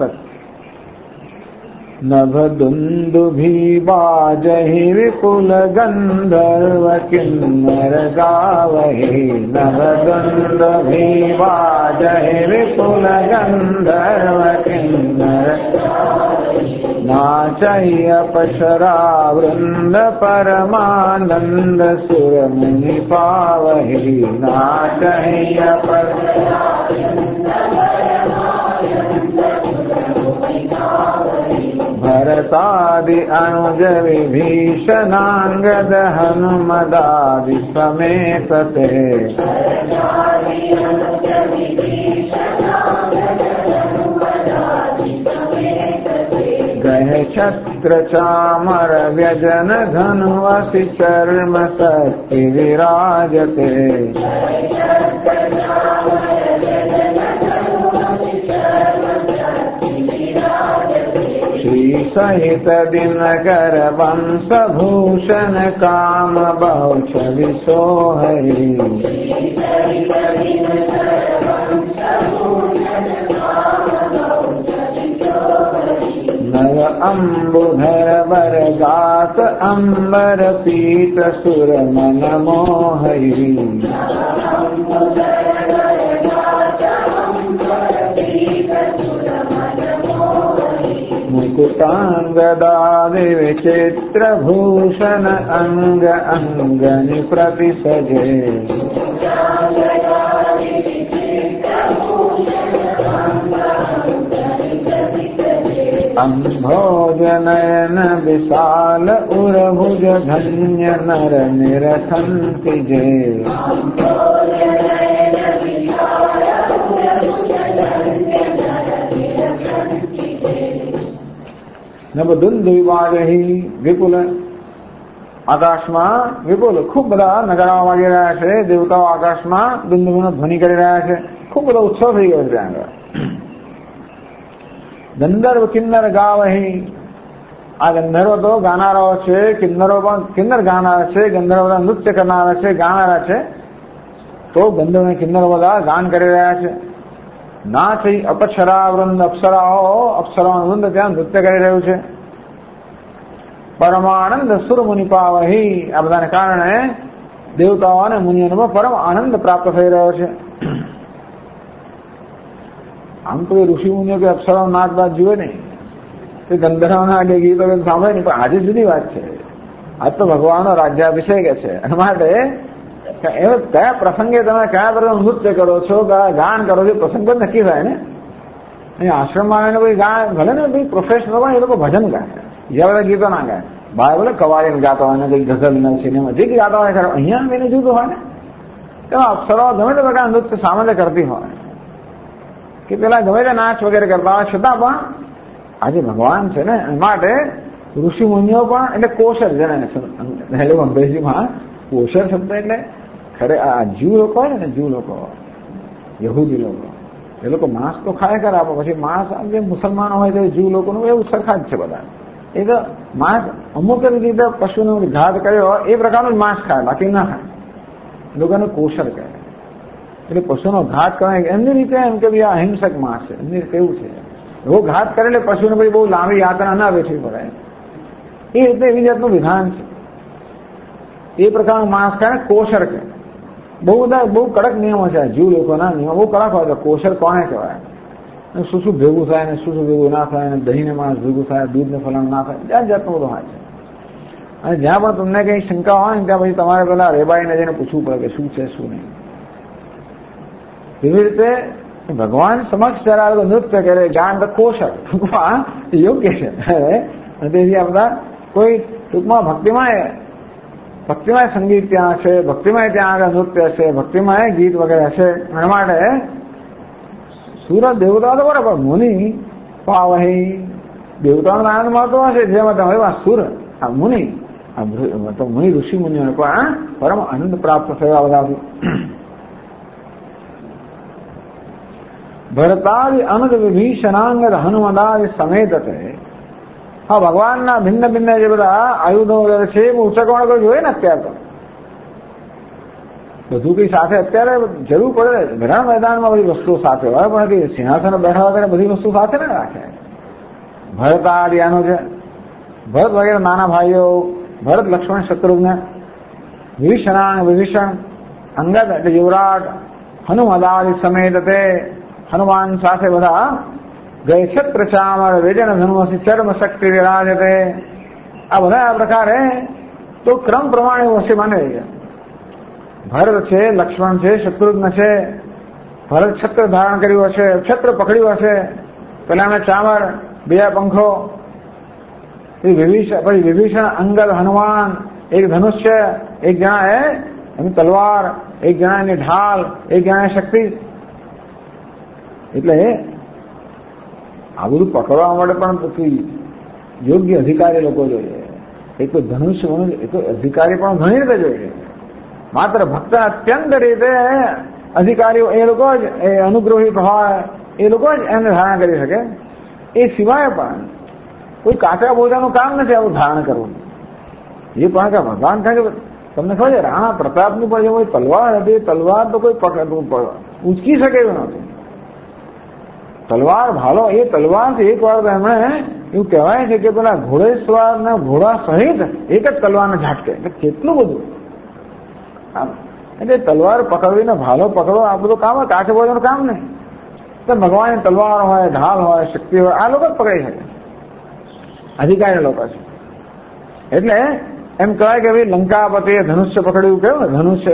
નભ દુંદુભી બાજહી વિપુલ ગંધર્વ કિન્નર ગાવહી. નભ દુંદુભી બાજહી વિપુલ ગંધર્વ કિન્નર નાચય પશરા વૃંદ પરમાનંદ સુર મુનિ પાવહી. નાચય ભરતાદિ અનુજ વિભીષણાંગદ હનુમદાદિ સમેત તે. ગહે છત્ર ચામર વ્યજન ધન્વસી ચર્મ શક્તિ વિરાજતે. શ્રી સહિત દિનકર વંશભૂષણ કામ બહુચ વિશોહરી. નવ અંબુધર બરગાત અંબર પીત સુર મન મોહરી. મુકુટાંગદાદિ વિચિત્ર ભૂષણ અંગ અંગની પ્રતિસજે. અંભોજ નયન વિશાલ ઉર્ભુજ ધન્ય નર નિરખંતિ જે. નભદુંદુભી વિપુલ. આકાશમાં વિપુલ ખૂબ બધા નગારા વાગી રહ્યા છે. દેવતાઓ આકાશમાં દુંદુભીનો ધ્વનિ કરી રહ્યા છે. ખૂબ બધો ઉત્સવ થઈ ગયો છે ત્યાં આગળ. ગંધર્વ કિન્નર ગાવહી, આ ગંધર્વ તો ગાનારાઓ છે, કિન્નરો પણ કિન્નર ગાનારા છે, ગંધર્વ નૃત્ય કરનારા છે, ગાનારા છે. તો ગંધર્વ અને કિન્નરો બધા ગાન કરી રહ્યા છે. નાચી અપક્ષરા વૃંદ, અપ્સરાઓ વૃંદ ત્યાં નૃત્ય કરી રહ્યું છે. પરમાનંદ સુર મુનિ પાવહી, આ બધાને કારણે દેવતાઓ અને મુનિઓમાં પરમ આનંદ પ્રાપ્ત થઈ રહ્યો છે. આમ તો ઋષિ મુનિઓ કે અપ્સરાઓ નાચ બાદ જુએ નહીં, તે ગંધર્વના કે ગીતો સાંભળે નહીં, પણ આજે જુદી વાત છે. આજ તો ભગવાનનો રાજ્યાભિષેક છે. એના માટે કયા પ્રસંગે તમે કયા પ્રકારનું નૃત્ય કરો છો, ગાન કરો છો, પ્રસંગ પણ નક્કી થાય ને. અહીંયા આશ્રમમાં કોઈ ગાય ભલે ને ભાઈ પ્રોફેશનલ હોય, એ લોકો ભજન ગાય, બીજા બધા ગીતો ના ગાય. બહાર બોલે કવાલીને ગાતા હોય ને કઈ ગઝલ ને સિનેમા જે ગાતા હોય ખરા, અહીંયા એને જુદું હોય ને. તેમાં અપ્સરાઓ ગમે તે પ્રકારના નૃત્ય સામાન્ય કરતી હોય કે પેલા ગમે તે નાચ વગેરે કરતા હોય, છતાં પણ આજે ભગવાન છે ને એ માટે ઋષિ મુનિઓ પણ એટલે કોશર જેને અંગ્રેજીમાં કોશર શબ્દ એટલે ખરે આ જીવ લોકો હોય ને, જીવ લોકો યહૂદી લોકો, એ લોકો માંસ તો ખાય ખરા, પછી માંસ જે મુસલમાનો હોય તો જીવ લોકોનું એવું સરખા જ છે બધા. એ તો માંસ અમુક રીતે પશુનો ઘાત કર્યો એ પ્રકારનું જ માંસ ખાય, બાકી ના ખાય. એ લોકોને કોશર કહે. એટલે પશુનો ઘાત કરે એમની રીતે, એમ કે ભાઈ આ અહિંસક માંસ છે, એમની રીતે એવું છે. એવો ઘાત કરે એટલે પશુને પછી બહુ લાંબી યાત્રા ના વેઠવી પડે, એ રીતે એવી જાતનું વિધાન છે. એ પ્રકારનું માંસ ખાય કોશર કહે. બહુ બધા બહુ કડક નિયમો છે જીવ લોકોના, નિયમો બહુ કડક હોય. તો કોશર કોને કહેવાય, શું શું ભેગું થાય ને શું શું ભેગું ના થાય, દહીં ને માંસ ભેગું થાય, દૂધ ને ફલાણું ના થાય, જાત જાતનું બધું હોય છે. અને જ્યાં પણ તમને કઈ શંકા હોય ને ત્યાં પછી તમારે પેલા રેબાઈને જઈને પૂછવું પડે કે શું છે શું નહીં. એવી રીતે ભગવાન સમક્ષ જરા નૃત્ય કરે, ગાન તો કોશર ટૂંકમાં યોગ્ય છે. તેથી આ બધા કોઈ ટૂંકમાં ભક્તિમય સંગીત ત્યાં હશે, ભક્તિમય ત્યાં આગળ નૃત્ય હશે, ભક્તિમય ગીત વગેરે હશે. એના માટે સુરત દેવતાઓ તો બરાબર, મુનિ પાવહી, દેવતાઓનો આનંદ મળતો હશે. જેમાં તમે સુર આ મુનિ તો મુનિ ઋષિ મુનિઓને પણ પરમ આનંદ પ્રાપ્ત થયો. બધા ભરતાદિ અનદ વિભીષણાંગદ હનુમદાદિ સમેત. હા, ભગવાનના ભિન્ન ભિન્ન જે બધા આયુધો છે એ ઉચકવાનો કોઈ જોઈએ ને અત્યારે તો બધું કઈ સાથે અત્યારે જરૂર પડે. ઘણા મેદાનમાં બધી વસ્તુઓ સાથે હોય, પણ કઈ સિંહાસન બેઠા વગેરે બધી વસ્તુ સાથે ને રાખે. ભરત આદિયાનો છે, ભરત વગેરે નાના ભાઈઓ, ભરત લક્ષ્મણ શત્રુઘ્ન, વિભીષણ અંગદ એટલે યુવરાટ, હનુમદાદિ સમેત તે હનુમાન સાથે બધા ગય છત્ર ચામર વેજન ધનુષ ચર્મ શક્તિ વિરાજતે. આ બધા આ પ્રકારે તો ક્રમ પ્રમાણે વસે માને છે. ભરત છે, લક્ષ્મણ છે, શત્રુઘ્ન છે. ભરત છત્ર ધારણ કર્યું હશે, છત્ર પકડ્યું હશે, પેલાને ચામર, બીજા પંખો. પછી વિભીષણ અંગદ હનુમાન, એક ધનુષ્ય, એક જણા એની તલવાર, એક જણા એની ઢાલ, એક જણા શક્તિ. એટલે આ બધું પકડવા માટે પણ યોગ્ય અધિકારી લોકો જોઈએ. એક તો ધનુષ્ય એ તો અધિકારી પણ ઘણી રીતે જોઈએ. માત્ર ભક્ત અત્યંત રીતે અધિકારીઓ એ લોકો જ એ અનુગ્રહિત હોય, એ લોકો જ એમને ધારણ કરી શકે. એ સિવાય પણ કોઈ કાચા બોજાનું કામ નથી આવું ધારણ કરવું. એ પણ કે ભગવાન કહે કે તમને ખબર છે રાણા પ્રતાપની પણ કોઈ તલવાર હતી, તલવાર તો કોઈ ઉંચકી શકે એવું નહોતું. તલવાર ભાલો, એ તલવારથી એક વાર એમણે એવું કહેવાય છે કે પેલા ઘોડેસવારના ઘોડા સહિત એક જ તલવારને ઝાટકે. એટલે કેટલું બધું એટલે તલવાર પકડવીને ભાલો પકડો આ બધું કામ હોય, કાચા બોજાનું કામ નહીં. તો ભગવાનની તલવાર હોય, ઢાલ હોય, શક્તિ હોય, આ લોકો જ પકડી શકે, અધિકારી લોકો છે. એટલે એમ કહેવાય કે ભાઈ લંકાપતિએ ધનુષ્ય પકડ્યું, કેવું ને ધનુષ્ય,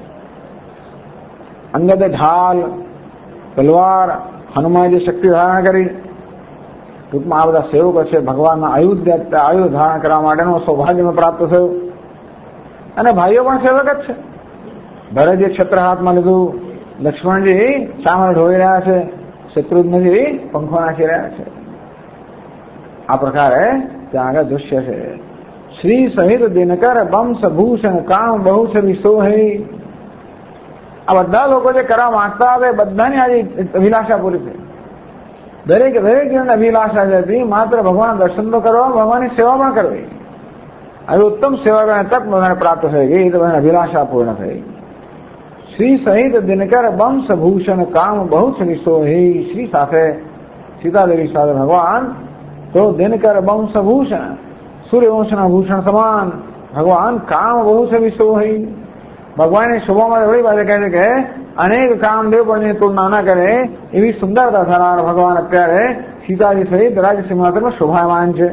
અંગદે ઢાલ, તલવાર, હનુમાન જે શક્તિ ધારણ કરી. ટૂંકમાં આ બધા સેવકો છે, ભગવાનના આયુધ ધારણ કરવા માટેનું સૌભાગ્યમાં પ્રાપ્ત થયું. અને ભાઈઓ પણ સેવક જ છે. ભરતજી છત્ર હાથમાં લીધું, લક્ષ્મણજી ચામર ઢોળી રહ્યા છે, શત્રુઘ્નજી પંખો નાખી રહ્યા છે. આ પ્રકારે ત્યાં આગળ દૃશ્ય છે. શ્રી સહિત દિનકર બંશ ભૂષણ કામ બહુ છવી સોહી. આ બધા લોકો જે કરવા માંગતા હતા બધાની આજે અભિલાષા પૂરી થઈ. દરેક જણને અભિલાષા જ હતી માત્ર ભગવાન દર્શન તો કરવા, ભગવાનની સેવા પણ કરવી. આવી ઉત્તમ સેવા કરવાની તક બધાને પ્રાપ્ત થઈ ગઈ, તો બધાની અભિલાષા પૂર્ણ થઈ. શ્રી સહિત દિનકર વંશ ભૂષણ કામ બહુ જ વિશોહી. શ્રી સાથે સીતાદેવી સાથે ભગવાન તો દિનકર વંશ ભૂષણ, સૂર્યવંશના ભૂષણ સમાન ભગવાન કામ બહુ છે વિશોહી. ભગવાનની શોભામાં એવડી વાત કહે છે કે અનેક કામદેવ પણ તુલના ના કરે એવી સુંદરતા ધરાર ભગવાન અત્યારે સીતાજી સહિત રાજ્ય સિંહાસનમાં શોભાયમાન છે.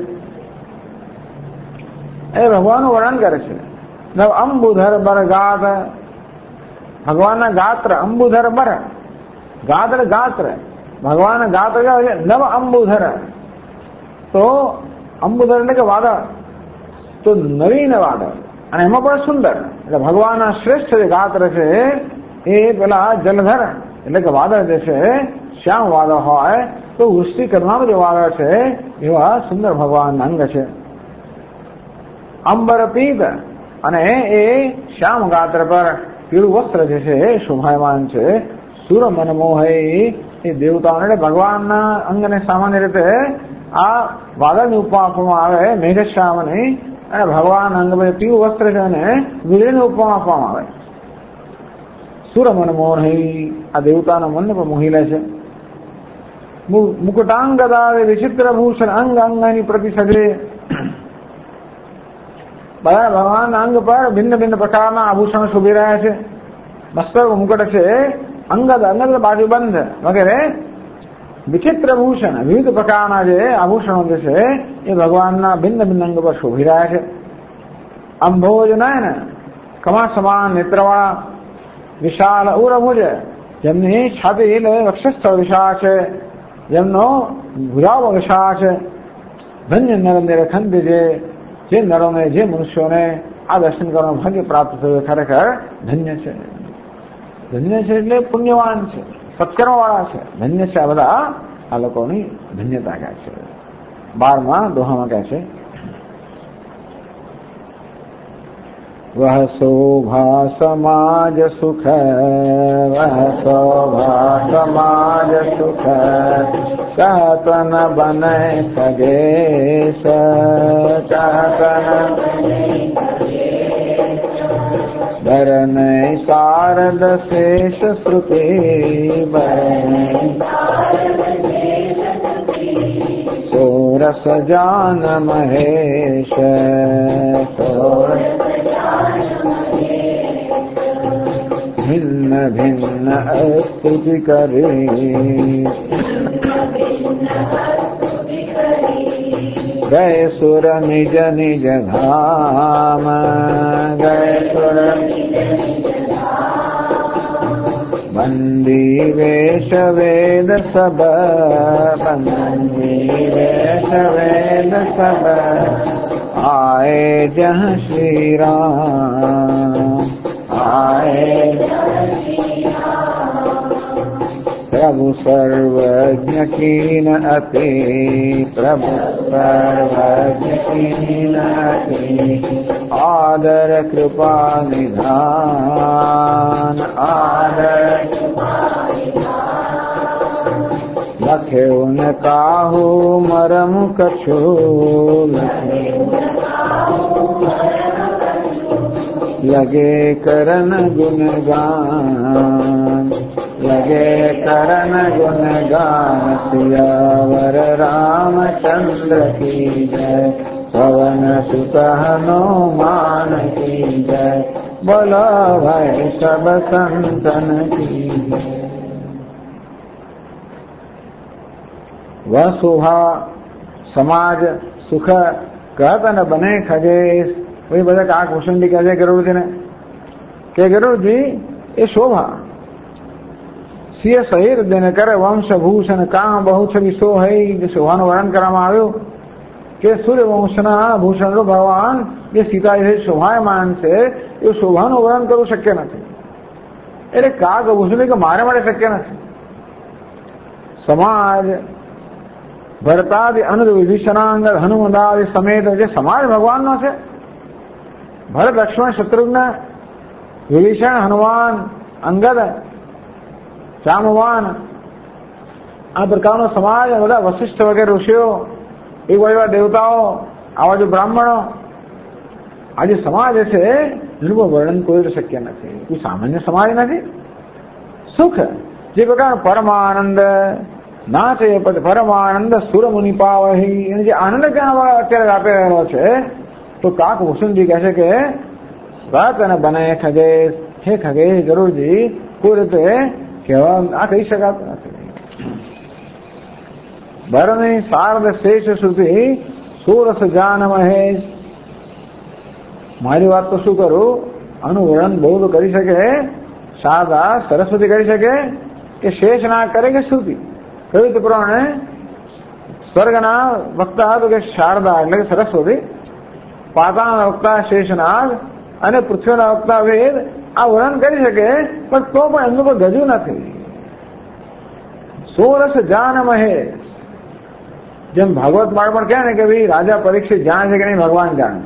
એ ભગવાનનું વર્ણન કરે છે. નવ અંબુધર બર ગાત, ભગવાનના ગાત્ર અંબુધર બર, ગાત્ર ગાત્ર ભગવાનના ગાત્ર નવ અંબુધર. તો અંબુધર એટલે કે વાદળ, તો નવીન વાદળ અને એમાં પણ સુંદર. એટલે ભગવાનના શ્રેષ્ઠ જે ગાત્ર છે એ પેલા જલધર એટલે કે વાદળ જે છે શ્યામ વાદળ હોય તો વૃષ્ટિ કરનારું જે વાદળ છે એવા સુંદર ભગવાનના અંગ છે. અંબર પીત અને એ શ્યામ ગાત્ર પર પીળું વસ્ત્ર જે છે એ શોભાયમાન છે. સુર મનમોહી એ દેવતાઓને એટલે ભગવાનના અંગને સામાન્ય રીતે આ વાદળની ઉપમા આપવામાં આવે મેઘશ્યામની, અને ભગવાન અંગ પીળું વસ્ત્ર છે અને વીજળીની ઉપમા આપવામાં આવે. સુર મનમોહી આ દેવતાના મનને પણ મોહી લે છે. મુકુટાંગદા વિચિત્ર ભૂષણ અંગ અંગની પ્રતિ સગરે, બધા ભગવાનના અંગ પર ભિન્ન ભિન્ન પ્રકારના આભૂષણો શોભી રહ્યા છે. મસ્તક મુકટ છે, અંગદ અંગદ બાજુબંધ વગેરે વિચિત્ર ભૂષણ વિવિધ પ્રકારના જે આભૂષણો જે છે એ ભગવાનના ભિન્ન ભિન્ન અંગ પર શોભી રહ્યા છે. અંભોજ નયન કમા સમાન નેત્રવાળા, વિશાળ ઉરભુજ જેમની છાતી એટલે વક્ષસ્થળ વિશાળ છે, જેમનો ભુજાઓ વિશાળ છે. ધન્ય નર ખંડ જે નરોને જે મનુષ્યોને આ દર્શન કરવાનું ભાગ્ય પ્રાપ્ત થયું ખરેખર ધન્ય છે. ધન્ય છે એટલે પુણ્યવાન છે, સત્કર્મ વાળા છે, ધન્ય છે. આ બધા આ લોકોની ધન્યતા કહે છે. 12મા દોહામાં કહે છે वह शोभा समाज सुख, वह शोभा समाज सुख कहत न बने खगेश, कहत बरन शारद शेष श्रुति, बरन सोरस जान महेश, भिन्न भिन्न स्तुति करे, गए सुर निज निज धाम, गए सुर बंदी वेश वेद सब, बंदी वेश वेद सब आए जहाँ श्री राम, आए प्रभु सर्वज्ञ कीन अति, प्रभु सर्वज्ञ कीन अति आदर कृपा निधान, आदर लखे उन काहू मरम कछु, लगे करन गुणगान, लगे करन गुणगान सियावर रामचंद्र की जय, पवन सुत हनुमान की जय, बोलो भाई सब संतन की जय. वह शोभा समाज सुख कहत न बने खगेश. वही બધા કાક ભૂષણજી કહે છે ગરુડજીને કે ગરુડજી એ શોભા સિંહ સહિત દેને કરે વંશ ભૂષણ કામ બહુ છવી સોહઈ. જે શોભાનું વર્ણન કરવામાં આવ્યું કે સૂર્યવંશના ભૂષણ ભગવાન જે સીતાજી શોભાયમાન છે એ શોભાનું વર્ણન કરવું શક્ય નથી. એટલે કાક ભૂષણ કે મારે માટે શક્ય નથી. સમાજ ભરતાદિ અનુદ વિભીષણાંગ હનુમદાદિ સમેત જે સમાજ ભગવાનનો છે, ભરત લક્ષ્મણ શત્રુઘ્ન વિભીષણ હનુમાન અંગદ જામવાન આ પ્રકારનો સમાજ, બધા વશિષ્ઠ વગેરે ઋષિઓ, એવા દેવતાઓ, આવા જો બ્રાહ્મણો, આ જે સમાજ છે એનું વર્ણન કોઈ શક્ય નથી. કોઈ સામાન્ય સમાજ નથી. સુખ જે પ્રકાર પરમાનંદ ના છે, પરમાનંદ સુર મુનિ પાવહી, એને જે આનંદ ક્યાં અત્યારે આપી રહેલો છે, તો કાક વસુંજી કહે છે કે વાત અને બને ખગેશ, હે ખગેશ ગરુડજી, કોઈ રીતે કહેવા આ કહી શકાતું નથી. ભરની શારદ શેષ સુધી સુરસ જાન મહેશ. મારી વાત તો શું કરું, આનું વર્ણન બહુ તો કરી શકે શારદા, સરસ્વતી કરી શકે કે શેષ ના કરે કે સુધી. કહ્યું તો પ્રમાણે સ્વર્ગના વક્તા તો કે શારદા એટલે કે સરસ્વતી, પાતાળના વક્તા શેષનાગ અને પૃથ્વીના વક્તા વેદ આ વર્ણન કરી શકે, પણ તો પણ એમનું કોઈ ગજુ નથી. સોરસ જાન મહેશ. જેમ ભાગવત માળ પણ કહે ને કે ભાઈ રાજા પરીક્ષિત જાણે છે કે નહીં, ભગવાન જાણે.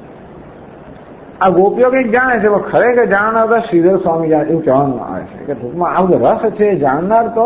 આ ગોપીઓ કંઈક જાણે છે, પણ ખરેખર જાણનાર તો શ્રીધર સ્વામી જાણે, એવું કહેવામાં આવે છે. કે ટૂંકમાં આ બધો રસ છે જાણનાર તો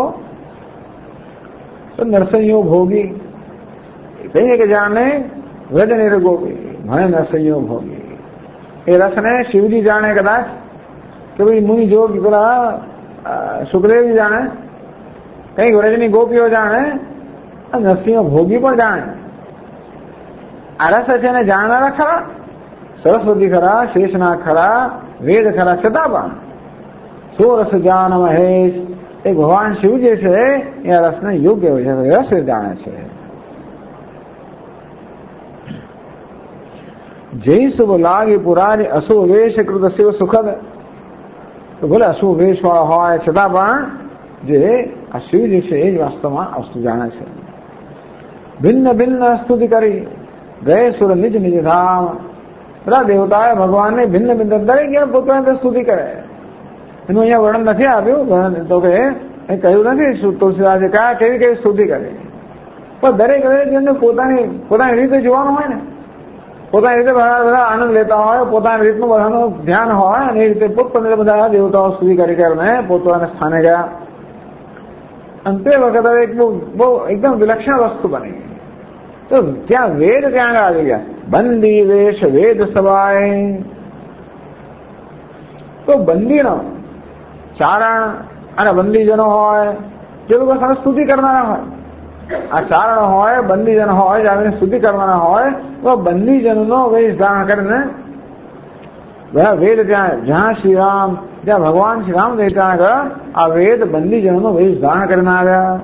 નરસૈયો ભોગી કહીએ કે જાણે વેદનેર ગોપી મને નરસૈયો ભોગી. એ રસને શિવજી જાણે કદાચ, કે ભાઈ મુનિ જોગ પેલા સુખદેવજી જાણે, કઈક વ્રજની ગોપીઓ જાણે, નરસિંહ ભોગી પણ જાણે. આ રસ છે એને જાણનારા ખરા, સરસ્વતી ખરા, શેષના ખરા, વેદ ખરા, છતાં પણ સોરસ જાન મહેશ, એ ભગવાન શિવ જે છે એ આ રસને યોગ્ય હોય છે, રસ જાણે છે. જય શુભ લાગે પુરારી અશુભ વેશ કૃત શિવ સુખદ. તો ભલે અશુભ વેશ વાળા હોય છતાં પણ જે આ શિવ જે છે એ જ વાસ્તવમાં વસ્તુ જાણે છે. ભિન્ન ભિન્ન સ્તુતિ કરી ગયે સુર નિજ નિજ ધામ. બધા દેવતાએ ભગવાનને ભિન્ન ભિન્ન દરેક પોતાની સ્તુતિ કરે. એનું અહીંયા વર્ણન નથી આપ્યું, તો કે એ કહ્યું નથી તુલસીદાસે કયા કેવી કેવી સ્તુતિ કરે, પણ દરેક દરેક પોતાની રીતે જોવાનું હોય ને, પોતાની રીતે બધા આનંદ લેતા હોય, પોતાની રીતનું બધાનું ધ્યાન હોય, અને એ રીતે પોતપોતાની બધા દેવતાઓ સ્તુતિ કરી કરીને પોતાના સ્થાને ગયા. અને તે વખતે એક બહુ એકદમ વિલક્ષણ વસ્તુ બની. તો ત્યાં વેદ ત્યાં આગળ આવી ગયા. બંદી વેશ વેદ સભાએ. તો બંદીનો ચારણ અને બંદીજનો હોય, જે લોકો સરસ સ્તુતિ કરનારા હોય, આ ચારણ હોય, બંદીજન હોય, આવીને સ્તુતિ કરવાના હોય, તો બંદીજનનો વેશ ધારણ કરીને બધા વેદ ત્યાં, જ્યાં શ્રીરામ, જ્યાં ભગવાન શ્રી રામ ત્યાં આગળ આ વેદ બંદીજનનો વેશ ધારણ કરીને આવ્યા.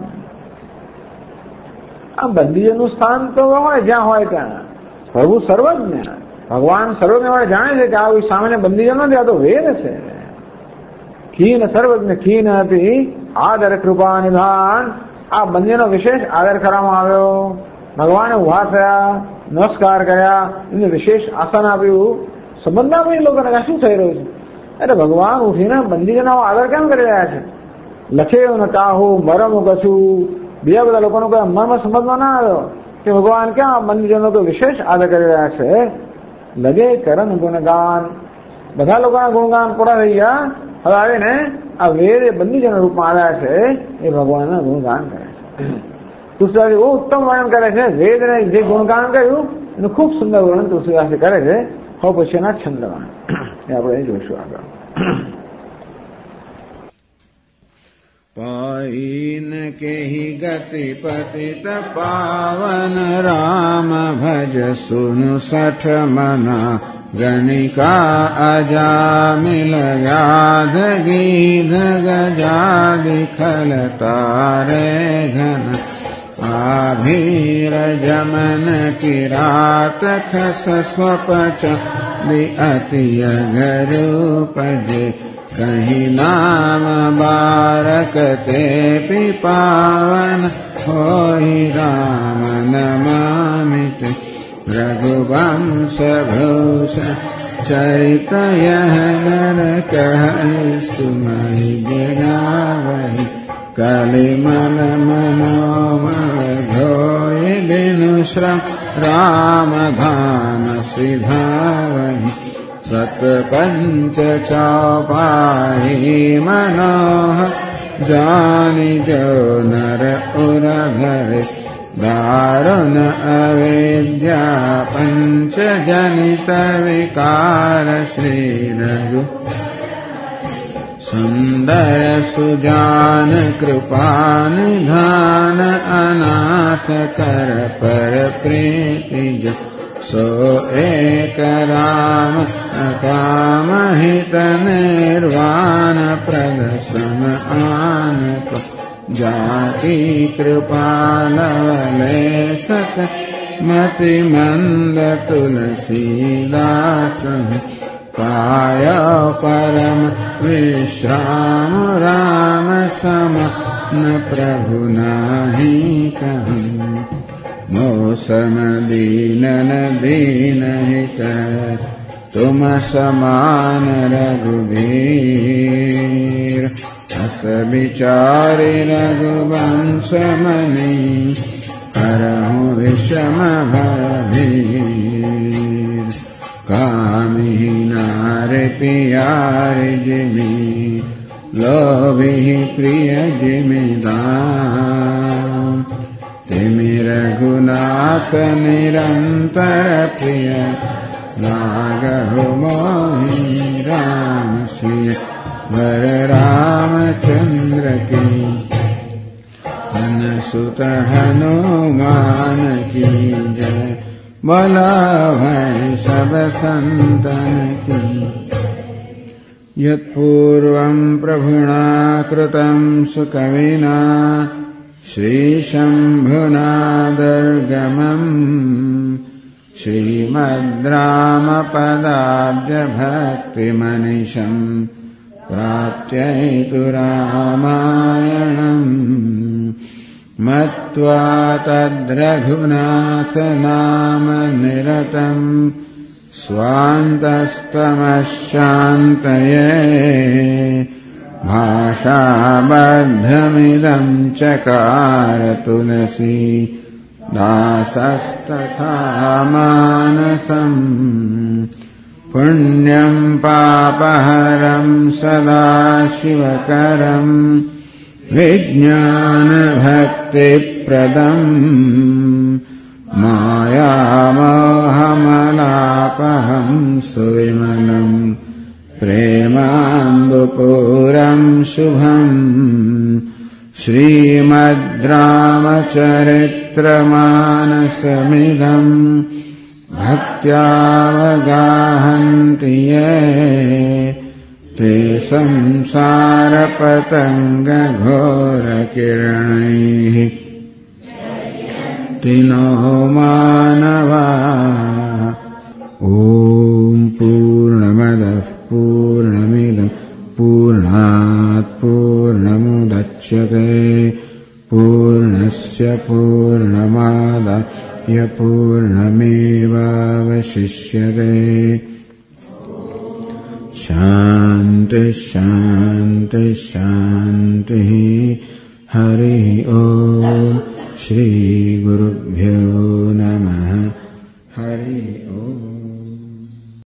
આ બંદીજનનું સ્થાન તો હોય જ્યાં હોય ત્યાં. પ્રભુ સર્વજ્ઞ, ભગવાન સર્વજ્ઞ વાળે જાણે છે કે આ સામાન્ય બંદીજન નથી, આ તો વેદ છે. ખીન સર્વજ્ઞ ખીન હતી આદર કૃપા નિધાન. આ બંનેનો વિશેષ આદર કરવામાં આવ્યો. ભગવાને ઉભા થયા, નમસ્કાર કર્યા, એમને વિશેષ આસન આપ્યું. સંબંધમાં એ લોકોને શું થઈ રહ્યું છે? અરે ભગવાન ઉઠીને બંદીજનો આદર કેમ કરી રહ્યા છે? લખે ન કાહું મરમ કશું. બીજા બધા લોકોનો કોઈ મર્મ સમજમાં ના આવ્યો કે ભગવાન ક્યાં બંદીજનો તો વિશેષ આદર કરી રહ્યા છે. લગે કરન ગુણગાન. બધા લોકોના ગુણગાન પૂરા થઈ ગયા. હવે આવીને આ વેદ બંદીજન રૂપમાં આવ્યા છે, એ ભગવાનના ગુણગાન કરે છે. તુલસીદાસ બહુ ઉત્તમ વર્ણન કરે છે. વેદને જે ગુણગાન કર્યું એનું ખૂબ સુંદર વર્ણન તુલસીદાસ કરે છે. હવે પછીના છંદમાં એ આપણે જોઈશું આગળ. पाइन केहि गति पतित पावन राम भज सुनु सठ मना गणिका अजा मिल गाध गीध गजादि खल तारे घन आभीर जमन किरात खस स्वपच अति अघरूपजे कहीं नाम बारक ते पावन होई राम नमामित रघुवंश भूषण चरित यह नर कह सुमहि गिरावहि कलिमल मनोमल धोय बिनु श्रम राम धाम सिधावहि सत पंच चौपाई मनोहर जानि जो नर उर धरे दारुण अविद्या पंच जनित विकार श्री रघु सुंदर सुजान कृपा निधान अनाथ कर पर प्रीति जो सो एक राम अकाम हित निर्वाण प्रद सम आन को जाति कृपालवले सत मति मंद तुलसीदास पाय परम विश्राम राम सम न प्रभु नाही कहूँ मौसम दीनन दीन हित तुम समान रघुवीर अस विचारि रघुवंश मनि करहु विषम भीर कामिहि नारि पियारि जिमि लोभिहि प्रिय जिमिदान तिमि रघुनाथ निरंतर प्रिय लागहु मोहि राम सिय वर रामचंद्र की अनुसुत हनुमान की जय बोला भय सब संतन की यत्पूर्वं प्रभुना कृतं सुकविना श्रीशम्भुना दुर्गमम् श्रीमद्रामपदाब्जभक्तिमनिशम् प्राप्त्यैतु रामायणम् मत्वा तद्रघुनाथ नाम निरतम् स्वान्तस्तमश्शान्तये भाषाबद्धमिदं चकार तुलसी दासस्तथा मानसम् पुण्यं पापहरं सदा शिवकरं विज्ञानभक्तिप्रदम् मायामोहमलापहं सुविमलम् प्रेमाम्बुपूरं शुभम् श्रीमद्रामचरित्रमानसमिदम् भक्त्यावगाहन्ति ये ते संसारपतङ्गघोरकिरणैः तिनो मानवा ॐ पूर्णमदः पूर्णमिदं पूर्णात् पूर्णमुदच्यते पूर्णस्य पूर्णमादाय पूर्णमेवावशिष्यते शान्ति शान्ति शान्तिः हरिः ॐ श्रीगुरुभ्यो नमः हरिः ॐ।